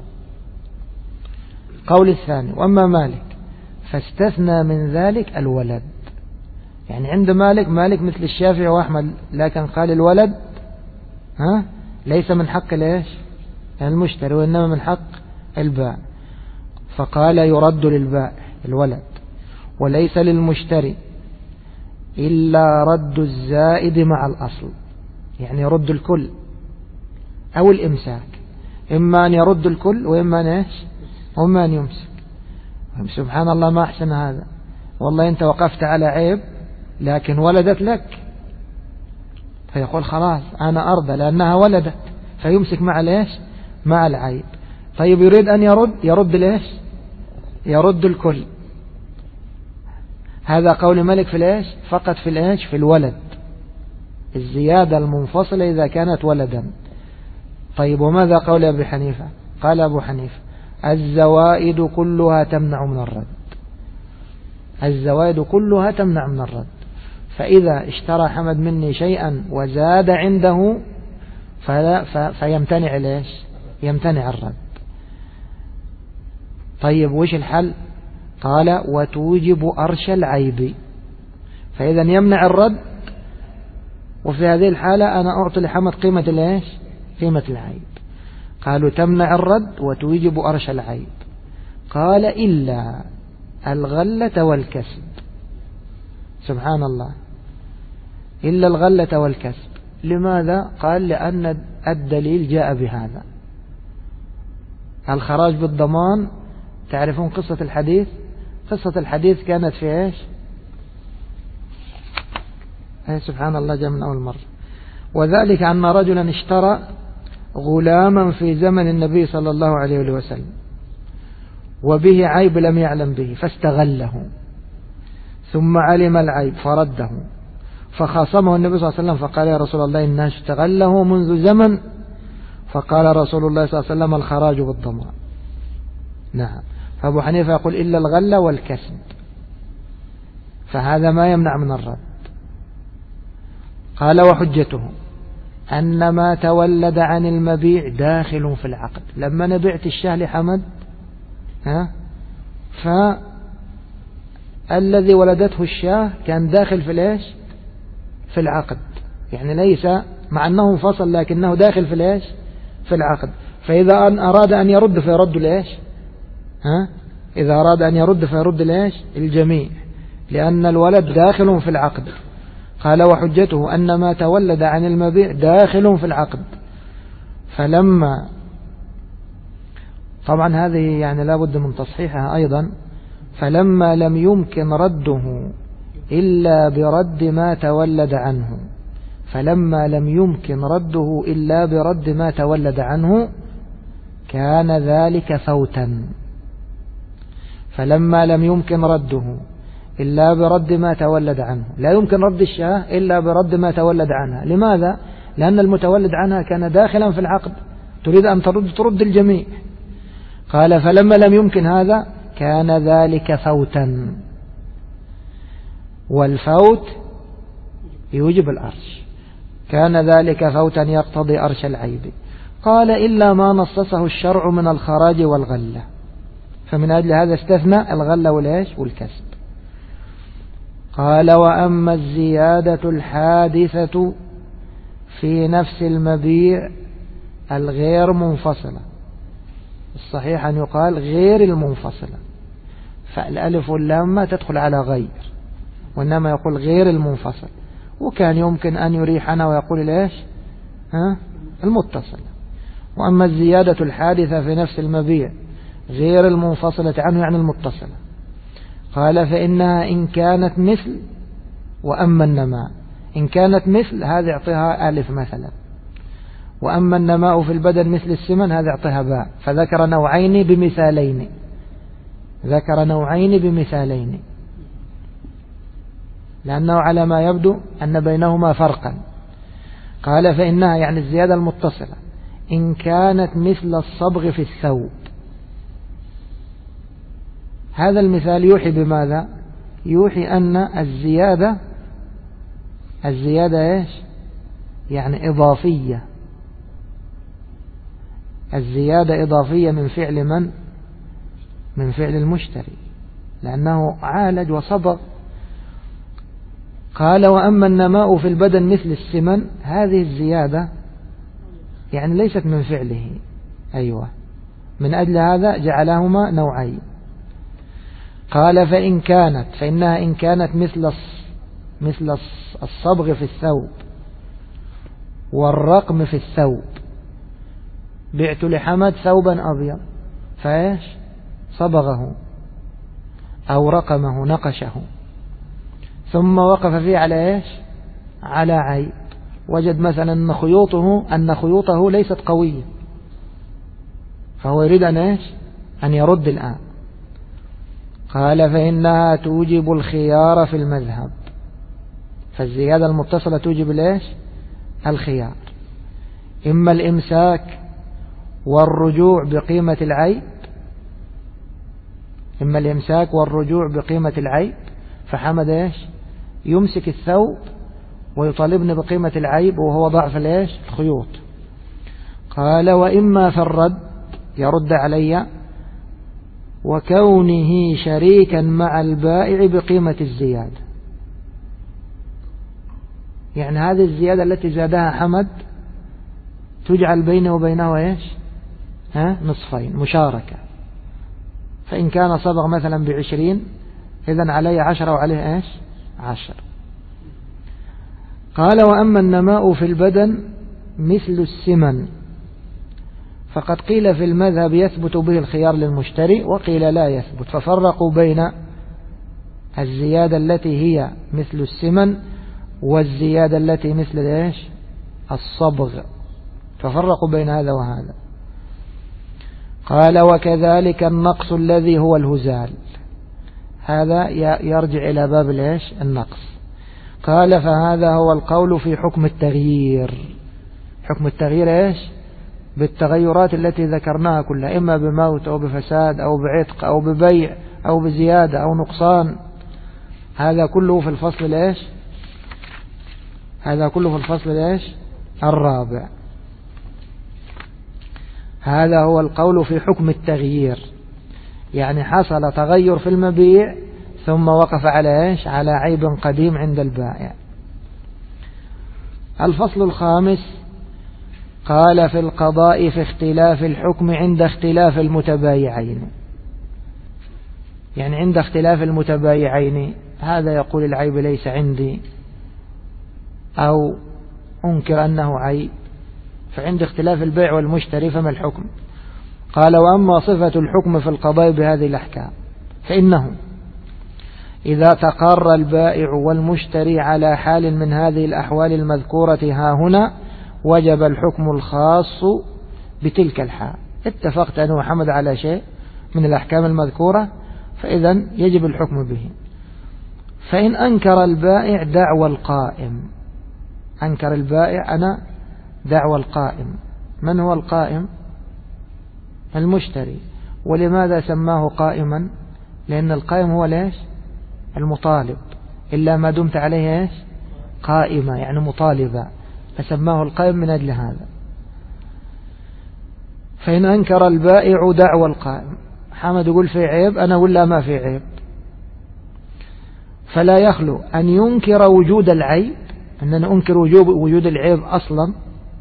قول الثاني: وأما مالك فاستثنى من ذلك الولد. يعني عند مالك مثل الشافعي وأحمد، لكن قال الولد ليس من حق الإيش؟ المشتري، وإنما من حق البائع. فقال يرد للبائع الولد، وليس للمشتري إلا رد الزائد مع الأصل. يعني يرد الكل أو الإمساك، إما أن يرد الكل وإما أن يمسك. سبحان الله، ما أحسن هذا. والله أنت وقفت على عيب لكن ولدت لك، فيقول خلاص أنا أرضى لأنها ولدت، فيمسك مع العيب. طيب يريد أن يرد الإيش؟ يرد الكل. هذا قول مالك في الإيش؟ فقط في الإيش؟ في الولد، الزيادة المنفصلة إذا كانت ولدا. طيب وماذا قول أبي حنيفة؟ قال أبو حنيفة الزوائد كلها تمنع من الرد. الزوائد كلها تمنع من الرد. فإذا اشترى حمد مني شيئا وزاد عنده فيمتنع الإيش؟ يمتنع الرد. طيب وش الحل؟ قال وتوجب أرش العيب. فإذا يمنع الرد، وفي هذه الحالة أنا أعطي لحمد قيمة الإيش؟ قيمة العيب. قالوا تمنع الرد وتوجب أرش العيب. قال إلا الغلة والكسب. سبحان الله، إلا الغلة والكسب. لماذا؟ قال لأن الدليل جاء بهذا. الخراج بالضمان، تعرفون قصة الحديث؟ قصة الحديث كانت في إيش؟ سبحان الله، جاء من أول مرة. وذلك أن رجلا اشترى غلاما في زمن النبي صلى الله عليه وسلم، وبه عيب لم يعلم به، فاستغله، ثم علم العيب فرده، فخاصمه النبي صلى الله عليه وسلم فقال يا رسول الله إنه استغله منذ زمن. فقال رسول الله صلى الله عليه وسلم الخراج بالضمان. نعم. فأبو حنيفة يقول إلا الغلة والكسب، فهذا ما يمنع من الرد. قال وحجته أن ما تولد عن المبيع داخل في العقد. لما نبعت الشاه لحمد فالذي ولدته الشاه كان داخل في الإيش؟ في العقد. يعني ليس مع أنه انفصل لكنه داخل في الإيش؟ في العقد. فإذا أن أراد أن يرد فيرد الإيش؟ إذا أراد أن يرد فيرد الإيش؟ الجميع، لأن الولد داخل في العقد. قال وحجته أن ما تولد عن المبيع داخل في العقد. فلما، طبعا هذه يعني لا بد من تصحيحها أيضا، فلما لم يمكن رده إلا برد ما تولد عنه، فلما لم يمكن رده إلا برد ما تولد عنه كان ذلك فوتا. فلما لم يمكن رده إلا برد ما تولد عنه، لا يمكن رد الشاه إلا برد ما تولد عنها. لماذا؟ لأن المتولد عنها كان داخلا في العقد، تريد أن ترد الجميع. قال فلما لم يمكن هذا كان ذلك فوتا، والفوت يوجب الأرش، كان ذلك فوتا يقتضي أرش العيب. قال إلا ما نصصه الشرع من الخراج والغلة، فمن أجل هذا استثنى الغلة والإيش؟ والكسب. قال وأما الزيادة الحادثة في نفس المبيع الغير منفصلة، الصحيح أن يقال غير المنفصلة، فالألف واللام ما تدخل على غير، وإنما يقول غير المنفصل. وكان يمكن أن يريحنا ويقول ليش المتصل. وأما الزيادة الحادثة في نفس المبيع غير المنفصلة عنه يعني المتصلة. قال فإنها إن كانت مثل وأما النماء، إن كانت مثل هذه اعطيها ألف مثلا، وأما النماء في البدن مثل السمن هذا اعطيها باء. فذكر نوعين بمثالين، ذكر نوعين بمثالين، لأنه على ما يبدو أن بينهما فرقا. قال فإنها يعني الزيادة المتصلة إن كانت مثل الصبغ في الثوب. هذا المثال يوحي بماذا؟ يوحي أن الزيادة إيش؟ يعني إضافية، الزيادة إضافية من فعل من؟ من فعل المشتري، لأنه عالج وصبغ. قال وأما النماء في البدن مثل السمن، هذه الزيادة يعني ليست من فعله. أيوة، من أجل هذا جعلهما نوعين. قال فإنها إن كانت مثل الصبغ في الثوب والرقم في الثوب. بعت لحمد ثوبا أبيض فإيش؟ صبغه أو رقمه نقشه، ثم وقف فيه على إيش؟ على عيب، وجد مثلا أن خيوطه ليست قوية، فهو يريد أن إيش؟ أن يرد الآن. قال فإنها توجب الخيار في المذهب، فالزيادة المتصلة توجب الإيش؟ الخيار، إما الإمساك والرجوع بقيمة العيب، إما الإمساك والرجوع بقيمة العيب، فحمد إيش؟ يمسك الثوب ويطالبني بقيمة العيب وهو ضعف الإيش؟ الخيوط. قال وإما في الرد، يرد علي وكونه شريكا مع البائع بقيمة الزيادة، يعني هذه الزيادة التي زادها حمد تجعل بينه وبينه إيش؟ نصفين مشاركة. فإن كان صبغ مثلا ب20 إذن عليه 10 وعليه إيش؟ 10. قال وأما النماء في البدن مثل السمن، فقد قيل في المذهب يثبت به الخيار للمشتري، وقيل لا يثبت، ففرقوا بين الزيادة التي هي مثل السمن والزيادة التي مثل إيش؟ الصبغ، ففرقوا بين هذا وهذا. قال وكذلك النقص الذي هو الهزال، هذا يرجع إلى باب الإيش؟ النقص. قال فهذا هو القول في حكم التغيير. حكم التغيير إيش؟ بالتغيرات التي ذكرناها كلها، إما بموت أو بفساد أو بعتق أو ببيع أو بزيادة أو نقصان، هذا كله في الفصل الإيش؟ هذا كله في الفصل الإيش؟ الرابع. هذا هو القول في حكم التغيير، يعني حصل تغير في المبيع ثم وقف على إيش؟ على عيب قديم عند البائع. الفصل الخامس قال في القضاء في اختلاف الحكم عند اختلاف المتبايعين، يعني عند اختلاف المتبايعين، هذا يقول العيب ليس عندي أو أنكر أنه عيب، فعند اختلاف البيع والمشتري فما الحكم؟ قال وأما صفة الحكم في القضاء بهذه الأحكام فإنه إذا تقر البائع والمشتري على حال من هذه الأحوال المذكورة ها هنا وجب الحكم الخاص بتلك الحال. اتفقت أنا وحمد على شيء من الأحكام المذكورة، فإذا يجب الحكم به. فإن أنكر البائع دعوى القائم، أنكر البائع أنا دعوى القائم. من هو القائم؟ المشتري. ولماذا سماه قائما؟ لأن القائم هو ليش؟ المطالب، إلا ما دمت عليه إيش؟ قائمة، يعني مطالبة، فسماه القائم من أجل هذا. فإن أنكر البائع دعوى القائم، حمد يقول في عيب، أنا أقول لا ما في عيب، فلا يخلو أن ينكر وجود العيب، أننا أنكر وجود العيب أصلا.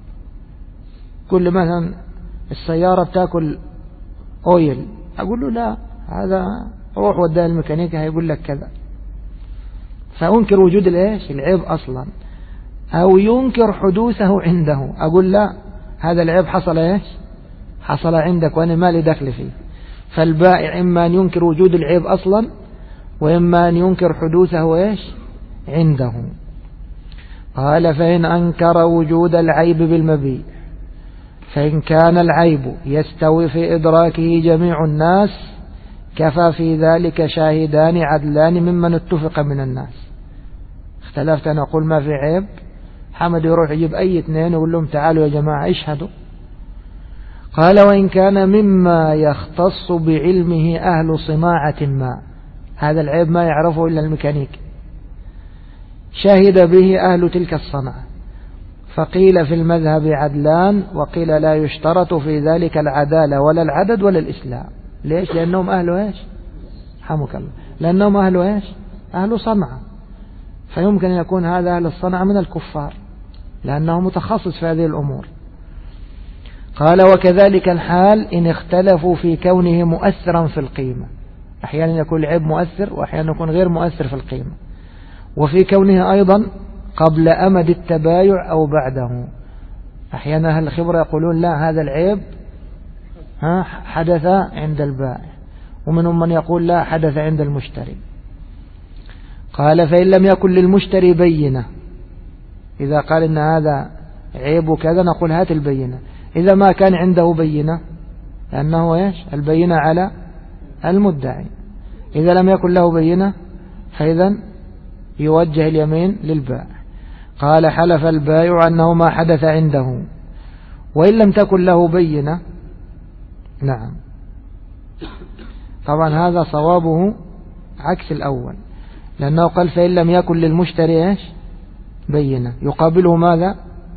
كل مثلا السيارة بتاكل أويل، أقول له لا، هذا روح وداه الميكانيكا هيقول لك كذا، فأنكر وجود العيب أصلا. أو ينكر حدوثه عنده، أقول لا، هذا العيب حصل حصل عندك وأنا مالي دخل فيه. فالبائع إما أن ينكر وجود العيب أصلا، وإما أن ينكر حدوثه إيش عنده. قال فإن أنكر وجود العيب بالمبيع، فإن كان العيب يستوي في إدراكه جميع الناس كفى في ذلك شاهدان عدلان ممن اتفق من الناس. اختلفت أنا أقول ما في عيب، حمد يروح يجيب أي اثنين ويقول لهم تعالوا يا جماعة اشهدوا. قال وإن كان مما يختص بعلمه أهل صناعة ما، هذا العيب ما يعرفه إلا الميكانيك، شهد به أهل تلك الصنعة، فقيل في المذهب عدلان، وقيل لا يشترط في ذلك العدالة ولا العدد ولا الإسلام. ليش؟ لأنهم أهل إيش؟ حمك الله، لأنهم أهل إيش؟ أهل صنعة، فيمكن أن يكون هذا أهل الصنعة من الكفار لأنه متخصص في هذه الأمور. قال وكذلك الحال إن اختلفوا في كونه مؤثرا في القيمة، أحيانا يكون العيب مؤثر وأحيانا يكون غير مؤثر في القيمة، وفي كونه أيضا قبل أمد التبايع أو بعده. أحيانا أهل الخبرة يقولون لا هذا العيب حدث عند البائع، ومنهم من يقول لا حدث عند المشتري. قال فإن لم يكن للمشتري بينة، إذا قال إن هذا عيب كذا نقول هات البينة. إذا ما كان عنده بينة لأنه إيش؟ البينة على المدعي. إذا لم يكن له بينة فإذا يوجه اليمين للبائع. قال حلف البائع أنه ما حدث عنده، وإن لم تكن له بينة، نعم طبعا هذا صوابه عكس الأول، لأنه قال فإن لم يكن للمشتري إيش؟ بينة، يقابله ماذا؟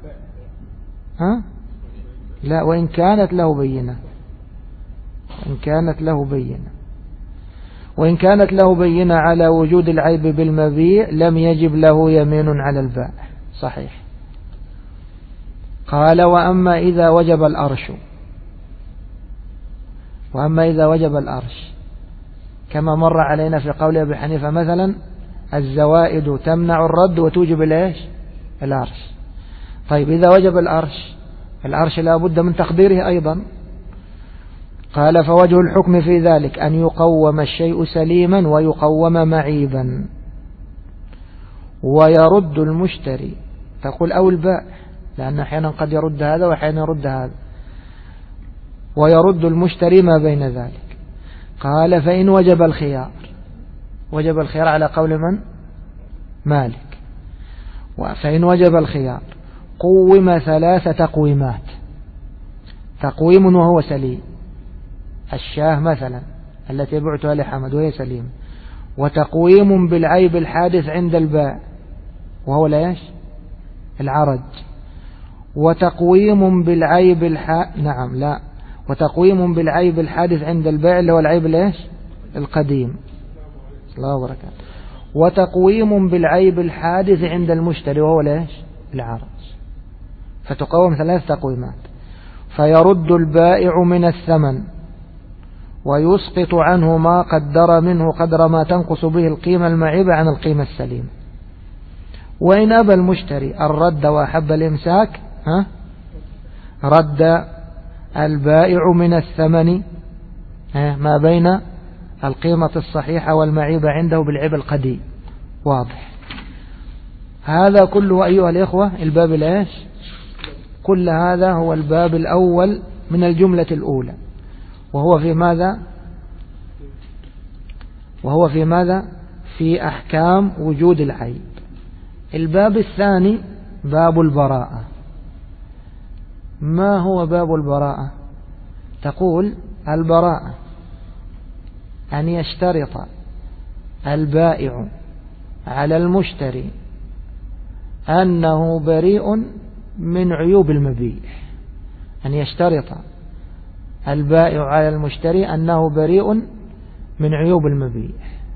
لا وإن كانت له بينة، إن كانت له بينة، وإن كانت له بينة على وجود العيب بالمبيع لم يجب له يمين على البائع. صحيح. قال وأما إذا وجب الأرش، وأما إذا وجب الأرش كما مر علينا في قول أبي حنيفة مثلا الزوائد تمنع الرد وتوجب الإيش؟ الأرش. طيب إذا وجب الأرش، الأرش لا بد من تقديره أيضا. قال فوجه الحكم في ذلك أن يقوم الشيء سليما ويقوم معيبا، ويرد المشتري، تقول أو البائع لأن أحيانا قد يرد هذا وأحيانا يرد هذا، ويرد المشتري ما بين ذلك. قال فإن وجب الخيار، وجب الخيار على قول من؟ مالك. فإن وجب الخيار قوم 3 تقويمات، تقويم وهو سليم، الشاه مثلا التي بعتها لحمد وهي سليم، وتقويم بالعيب الحادث عند البائع وهو ليش؟ العرج، وتقويم بالعيب نعم لا، وتقويم بالعيب الحادث عند البائع اللي هو العيب ليش؟ القديم. الله وبركاته. وتقويم بالعيب الحادث عند المشتري وهو ليش؟ العرج. فتقوم 3 تقويمات. فيرد البائع من الثمن ويسقط عنه ما قدر منه قدر ما تنقص به القيمة المعيبة عن القيمة السليمة. وإن أبى المشتري الرد وأحب الإمساك رد البائع من الثمن ما بين القيمة الصحيحة والمعيبة عنده بالعيب القديم. واضح. هذا كله أيها الإخوة الباب الإيش؟ كل هذا هو الباب الأول من الجملة الأولى، وهو في ماذا؟ وهو في ماذا؟ في أحكام وجود العيب. الباب الثاني باب البراءة. ما هو باب البراءة؟ تقول البراءة أن يشترط البائع على المشتري أنه بريء من عيوب المبيع، أن يشترط البائع على المشتري أنه بريء من عيوب المبيع.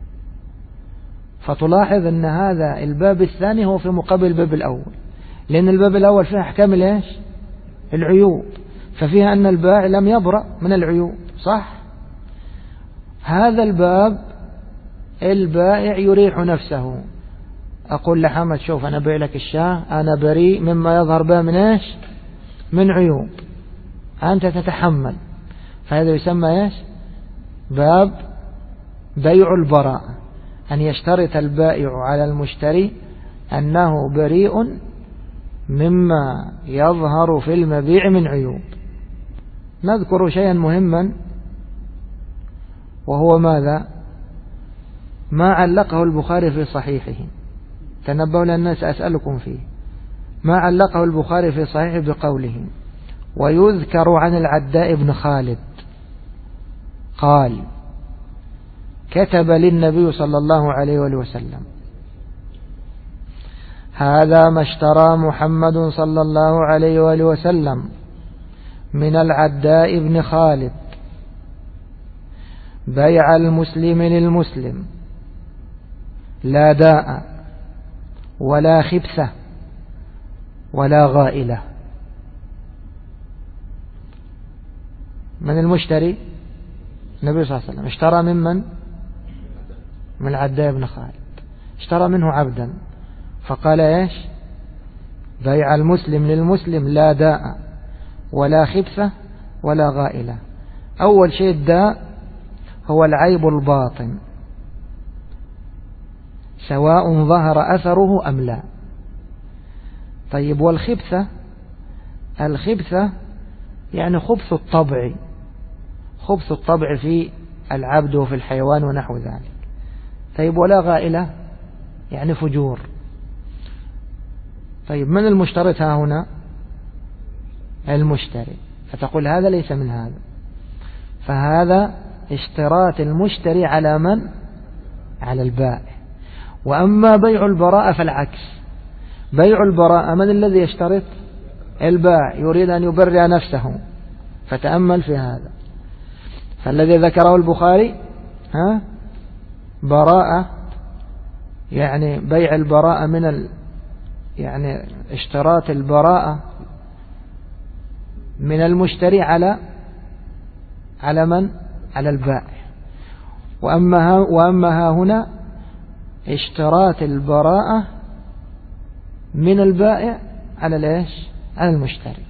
فتلاحظ أن هذا الباب الثاني هو في مقابل الباب الأول، لأن الباب الأول فيه أحكام الإيش؟ العيوب، ففيها أن البائع لم يبرأ من العيوب، صح؟ هذا الباب البائع يريح نفسه، أقول لحمد شوف أنا بيع لك الشاة، أنا بريء مما يظهر به من إيش؟ من عيوب، أنت تتحمل. فهذا يسمى إيش؟ باب بيع البراءة. أن يشترط البائع على المشتري أنه بريء مما يظهر في المبيع من عيوب. نذكر شيئا مهما، وهو ماذا؟ ما علقه البخاري في صحيحه. تنبهوا للناس أسألكم فيه. ما علقه البخاري في صحيحه بقوله: ويذكر عن العداء بن خالد قال: كتب للنبي صلى الله عليه وآله وسلم: هذا ما اشترى محمد صلى الله عليه وآله وسلم من العداء بن خالد بيع المسلم للمسلم لا داء ولا خبثة ولا غائلة. من المشتري؟ النبي صلى الله عليه وسلم. اشترى من العداء بن خالد، اشترى منه عبدا، فقال ايش؟ بيع المسلم للمسلم لا داء ولا خبثة ولا غائلة. أول شيء الداء هو العيب الباطن سواء ظهر أثره أم لا. طيب والخبثة؟ الخبثة يعني خبث الطبع، خبث الطبع في العبد وفي الحيوان ونحو ذلك. طيب ولا غائلة؟ يعني فجور. طيب من المشترط ها هنا؟ المشتري. فتقول هذا ليس من هذا، فهذا اشتراط المشتري على من؟ على البائع. وأما بيع البراءة فالعكس. بيع البراءة من الذي يشترط؟ البائع، يريد أن يبرئ نفسه. فتأمل في هذا. فالذي ذكره البخاري براءة، يعني بيع البراءة من يعني اشتراط البراءة من المشتري على من؟ على البائع. وأما هنا اشتراط البراءة من البائع على الايش؟ على المشتري.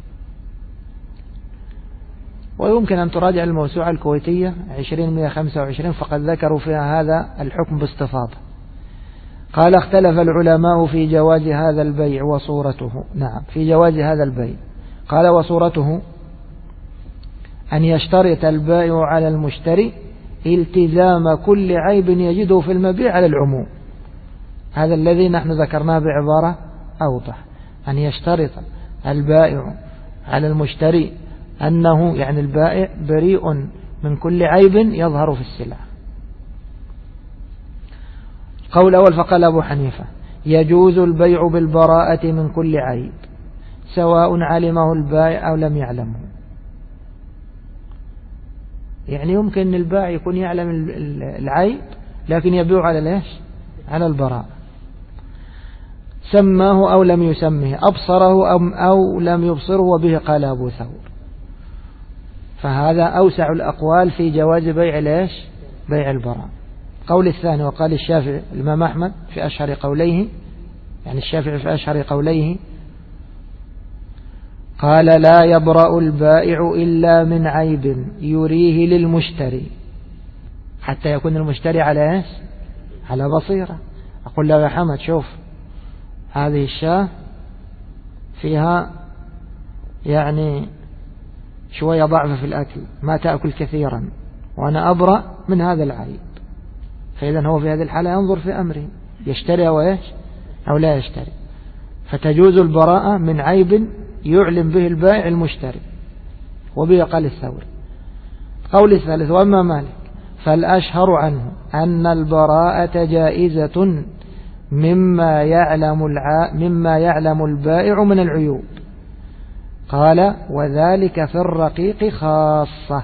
ويمكن أن تراجع الموسوعة الكويتية 2025 فقد ذكروا فيها هذا الحكم باستفاضة. قال: اختلف العلماء في جواز هذا البيع وصورته. نعم، في جواز هذا البيع. قال: وصورته أن يشترط البائع على المشتري التزام كل عيب يجده في المبيع على العموم. هذا الذي نحن ذكرناه بعبارة أوضح. أن يشترط البائع على المشتري أنه يعني البائع بريء من كل عيب يظهر في السلعة. قول أول: فقال أبو حنيفة: يجوز البيع بالبراءة من كل عيب سواء علمه البائع أو لم يعلمه. يعني يمكن أن البائع يكون يعلم العيب لكن يبيع على ليش؟ على البراءة. سماه أو لم يسمه، أبصره أو لم يبصره، وبه قال أبو ثور. فهذا أوسع الأقوال في جواز بيع ليش؟ بيع البراءة. قول الثاني: وقال الشافعي الإمام أحمد في أشهر قوليه، يعني الشافعي في أشهر قوليه، قال: لا يبرأ البائع إلا من عيب يريه للمشتري، حتى يكون المشتري على ايش؟ على بصيرة. أقول له: يا حمد شوف هذه الشاة فيها يعني شوية ضعف في الأكل، ما تأكل كثيرا، وأنا أبرأ من هذا العيب. فإذا هو في هذه الحالة ينظر في أمره، يشتري أو ايش؟ أو لا يشتري. فتجوز البراءة من عيب يعلم به البائع المشتري، وبه قال الثوري. قول الثالث: وأما مالك فالأشهر عنه أن البراءة جائزة مما يعلم البائع من العيوب. قال: وذلك في الرقيق خاصة.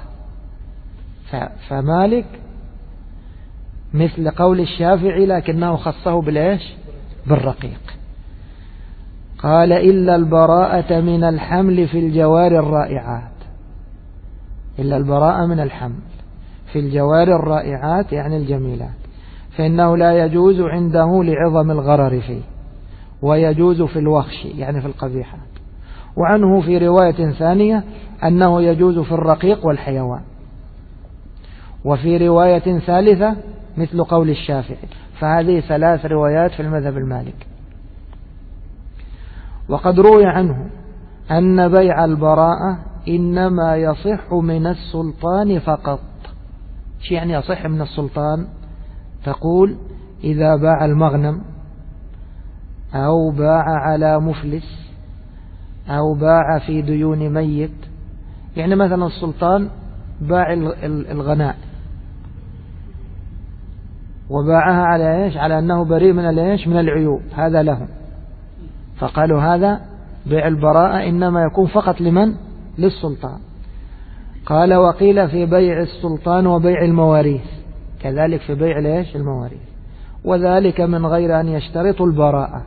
فمالك مثل قول الشافعي لكنه خصه بالإيش؟ بالرقيق. قال: إلا البراءة من الحمل في الجوار الرائعات. إلا البراءة من الحمل في الجوار الرائعات يعني الجميلات، فإنه لا يجوز عنده لعظم الغرر فيه، ويجوز في الوخش يعني في القبيحات. وعنه في رواية ثانية أنه يجوز في الرقيق والحيوان. وفي رواية ثالثة مثل قول الشافعي. فهذه 3 روايات في المذهب المالكي. وقد روي عنه أن بيع البراءة إنما يصح من السلطان فقط. شو يعني يصح من السلطان؟ تقول إذا باع المغنم أو باع على مفلس أو باع في ديون ميت. يعني مثلا السلطان باع الغناء وباعها على إيش؟ على أنه بريء من الإيش؟ من العيوب، هذا له. فقالوا هذا بيع البراءة إنما يكون فقط لمن؟ للسلطان. قال وقيل في بيع السلطان وبيع المواريث، كذلك في بيع الإيش؟ المواريث، وذلك من غير أن يشترطوا البراءة.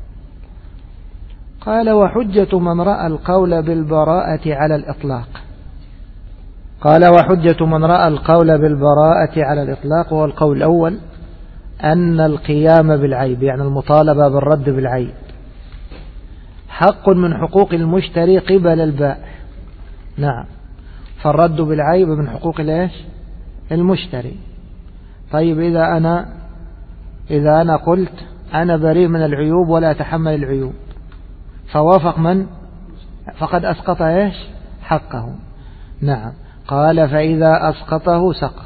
قال وحجة من رأى القول بالبراءة على الإطلاق. قال وحجة من رأى القول بالبراءة على الإطلاق، وهو القول الأول، أن القيام بالعيب يعني المطالبة بالرد بالعيب حق من حقوق المشتري قبل البائع. نعم، فالرد بالعيب من حقوق الإيش؟ المشتري. طيب إذا أنا قلت أنا بريء من العيوب ولا أتحمل العيوب، فوافق من؟ فقد أسقط إيش؟ حقه. نعم. قال فإذا أسقطه سقط.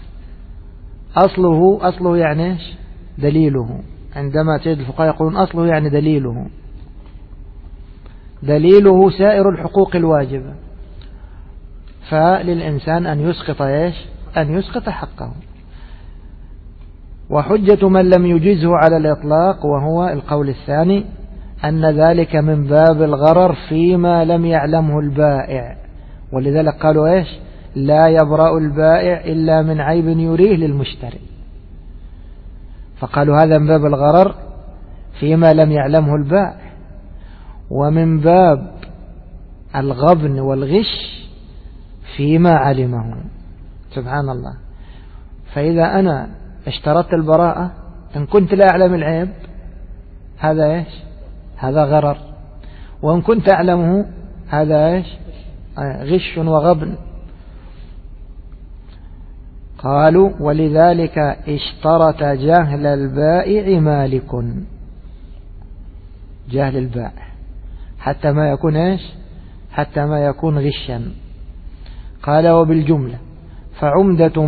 أصله يعني إيش؟ دليله. عندما تجد الفقهاء يقولون أصله يعني دليله سائر الحقوق الواجبة، فللإنسان أن يسقط إيش؟ أن يسقط حقه. وحجة من لم يجزه على الإطلاق، وهو القول الثاني، أن ذلك من باب الغرر فيما لم يعلمه البائع، ولذلك قالوا إيش؟ لا يبرأ البائع إلا من عيب يريه للمشتري. فقالوا هذا من باب الغرر فيما لم يعلمه البائع، ومن باب الغبن والغش فيما علمه. سبحان الله. فإذا أنا اشترطت البراءة إن كنت لا أعلم العيب، هذا إيش؟ هذا غرر. وإن كنت أعلمه، هذا إيش؟ غش وغبن. قالوا ولذلك اشترط جهل البائع مالك، جهل البائع حتى ما يكون إيش؟ حتى ما يكون غشا. قال وبالجملة فعمدة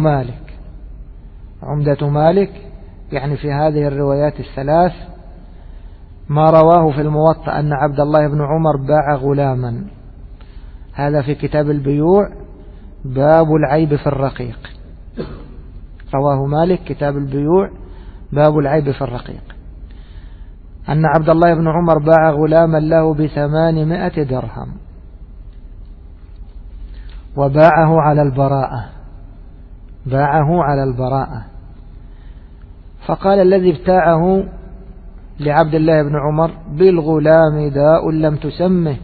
مالك يعني في هذه الروايات 3 ما رواه في الموطأ أن عبد الله بن عمر باع غلاما، هذا في كتاب البيوع باب العيب في الرقيق، رواه مالك كتاب البيوع باب العيب في الرقيق، أن عبد الله بن عمر باع غلاما له ب800 درهم وباعه على البراءة. فقال الذي ابتاعه لعبد الله بن عمر بالغلام داء لم تسمه،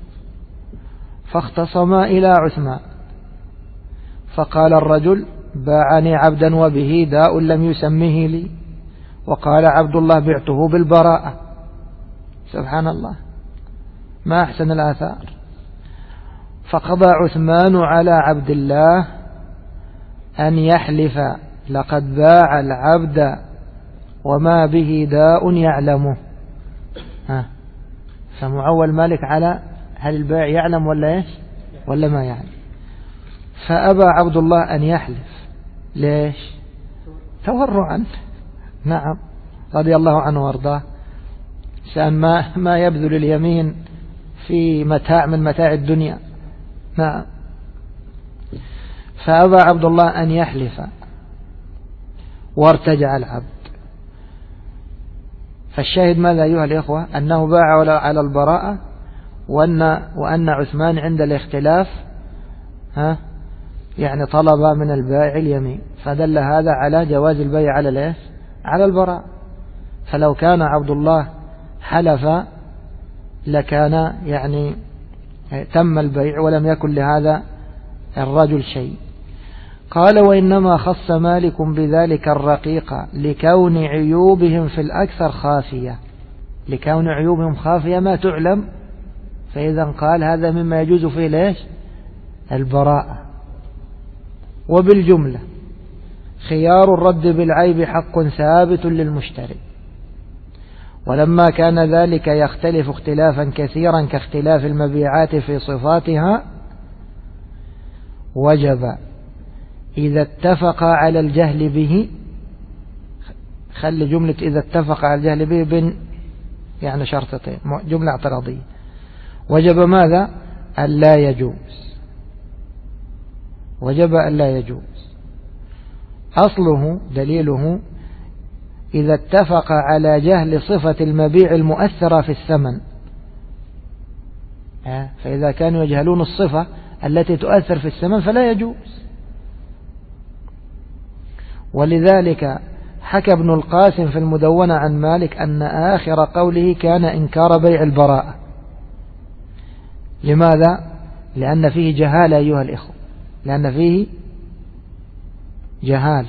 فاختصما إلى عثمان، فقال الرجل باعني عبدا وبه داء لم يسمه لي، وقال عبد الله بعته بالبراءة. سبحان الله، ما أحسن الآثار. فقضى عثمان على عبد الله أن يحلف لقد باع العبد وما به داء يعلمه. فمعول مالك على هل البائع يعلم ولا إيش ولا ما يعلم. فأبى عبد الله أن يحلف. ليش؟ تورعا. نعم، رضي الله عنه وارضاه، شأن ما يبذل اليمين في متاع من متاع الدنيا. نعم. فأبى عبد الله أن يحلف وارتجع العبد. فالشاهد ماذا أيها الإخوة؟ أنه باع على البراءة، وأن عثمان عند الاختلاف يعني طلب من البائع اليمين، فدل هذا على جواز البيع على البراءة. فلو كان عبد الله حلف لكان يعني تم البيع ولم يكن لهذا الرجل شيء. قال وإنما خص مالك بذلك الرقيق لكون عيوبهم في الأكثر خافية، لكون عيوبهم خافية ما تعلم، فإذا قال هذا مما يجوز فيه ليش؟ البراءة. وبالجملة خيار الرد بالعيب حق ثابت للمشتري. ولما كان ذلك يختلف اختلافا كثيرا كاختلاف المبيعات في صفاتها وجب إذا اتفق على الجهل به، خلي جملة إذا اتفق على الجهل به بين يعني شرطتين، جملة اعتراضية. وجب ماذا؟ ألا يجوز، وجب ألا يجوز. أصله دليله إذا اتفق على جهل صفة المبيع المؤثرة في الثمن، فإذا كانوا يجهلون الصفة التي تؤثر في الثمن فلا يجوز. ولذلك حكى ابن القاسم في المدونة عن مالك أن آخر قوله كان إنكار بيع البراءة. لماذا؟ لأن فيه جهالة أيها الإخوة، لأن فيه جهالة.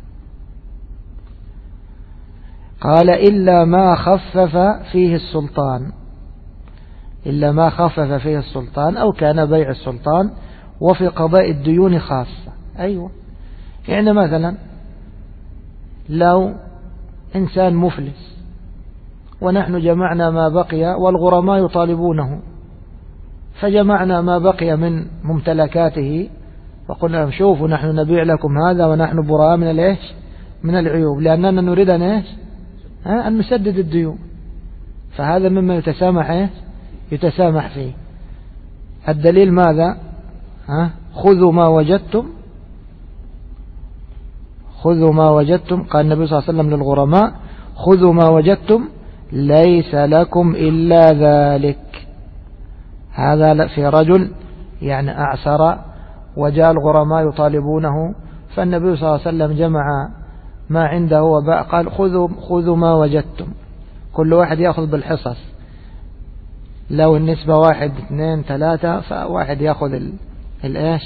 قال إلا ما خفف فيه السلطان، إلا ما خفف فيه السلطان أو كان بيع السلطان وفي قضاء الديون خاصة. أيوة، يعني مثلا لو إنسان مفلس ونحن جمعنا ما بقي والغرماء يطالبونه، فجمعنا ما بقي من ممتلكاته وقلنا شوفوا نحن نبيع لكم هذا ونحن براء من الإيش؟ من العيوب، لأننا نريد أن نسدد الديون. فهذا مما يتسامح يتسامح فيه. الدليل ماذا؟ خذوا ما وجدتم، خذوا ما وجدتم. قال النبي صلى الله عليه وسلم للغرماء خذوا ما وجدتم ليس لكم إلا ذلك. هذا في رجل يعني أعسر وجاء الغرماء يطالبونه، فالنبي صلى الله عليه وسلم جمع ما عنده وباء، قال خذوا ما وجدتم، كل واحد يأخذ بالحصص، لو النسبة 1 2 3 فواحد يأخذ الإيش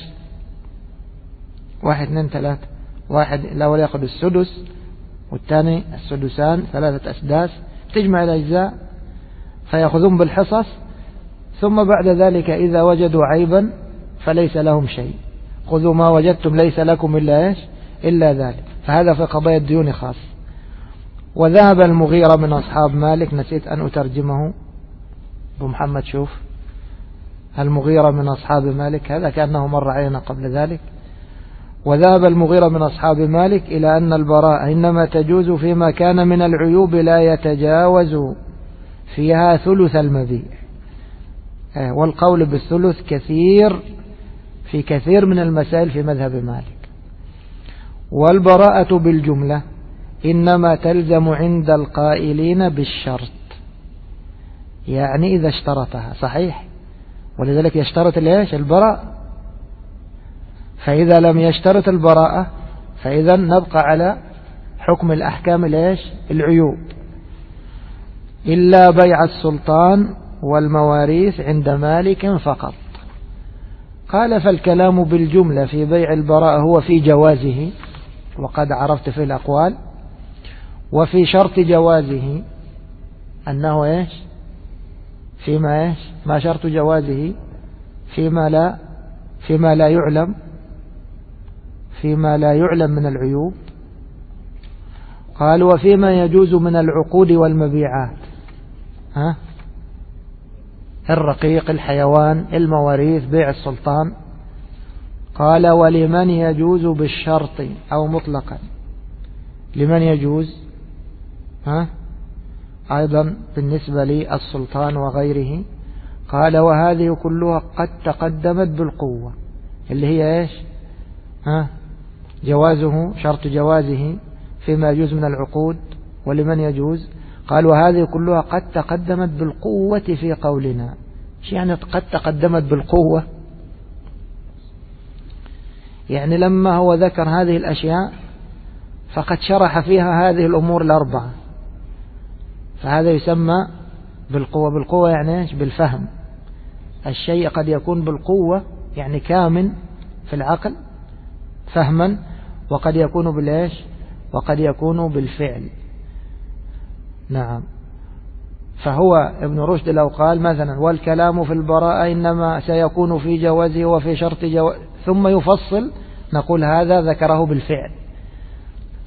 1 2 3، واحد الأول يأخذ السدس والثاني السدسان 3 أسداس، تجمع الأجزاء فيأخذون بالحصص، ثم بعد ذلك إذا وجدوا عيبا فليس لهم شيء. خذوا ما وجدتم ليس لكم إلا ذلك. فهذا في قضايا الديون خاص. وذهب المغيرة من أصحاب مالك، نسيت أن أترجمه أبو محمد، شوف المغيرة من أصحاب مالك، هذا كأنه مر علينا قبل ذلك. وذهب المغيرة من أصحاب مالك إلى أن البراءة إنما تجوز فيما كان من العيوب لا يتجاوز فيها ثلث المبيع، والقول بالثلث كثير في كثير من المسائل في مذهب مالك. والبراءة بالجملة إنما تلزم عند القائلين بالشرط، يعني إذا اشترطها صحيح، ولذلك يشترط البراءة. فإذا لم يشترط البراءة فإذا نبقى على حكم الأحكام العيوب. إلا بيع السلطان والمواريث عند مالك فقط. قال فالكلام بالجملة في بيع البراءة هو في جوازه، وقد عرفت في الأقوال، وفي شرط جوازه أنه فيما ما شرط جوازه فيما لا يعلم من العيوب. قال وفيما يجوز من العقود والمبيعات، الرقيق، الحيوان، المواريث، بيع السلطان. قال ولمن يجوز بالشرط أو مطلقا، لمن يجوز أيضا بالنسبة للسلطان وغيره. قال وهذه كلها قد تقدمت بالقوة، اللي هي جوازه، شرط جوازه فيما يجوز من العقود ولمن يجوز. قال وهذه كلها قد تقدمت بالقوة في قولنا. شو يعني قد تقدمت بالقوة؟ يعني لما هو ذكر هذه الأشياء فقد شرح فيها هذه الأمور الأربعة، فهذا يسمى بالقوة. بالقوة يعني بالفهم. الشيء قد يكون بالقوة يعني كامن في العقل فهما، وقد يكون وقد يكون بالفعل. نعم. فهو ابن رشد لو قال مثلا والكلام في البراءة إنما سيكون في جوازه وفي شرط ثم يفصل، نقول هذا ذكره بالفعل.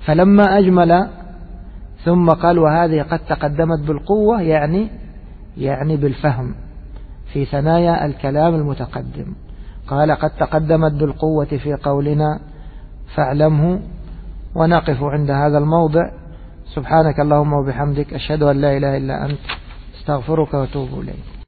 فلما أجمل ثم قال وهذه قد تقدمت بالقوة يعني بالفهم في ثنايا الكلام المتقدم. قال قد تقدمت بالقوة في قولنا فاعلمه. ونقف عند هذا الموضع. سبحانك اللهم وبحمدك أشهد أن لا إله إلا أنت استغفرك وأتوب إليك.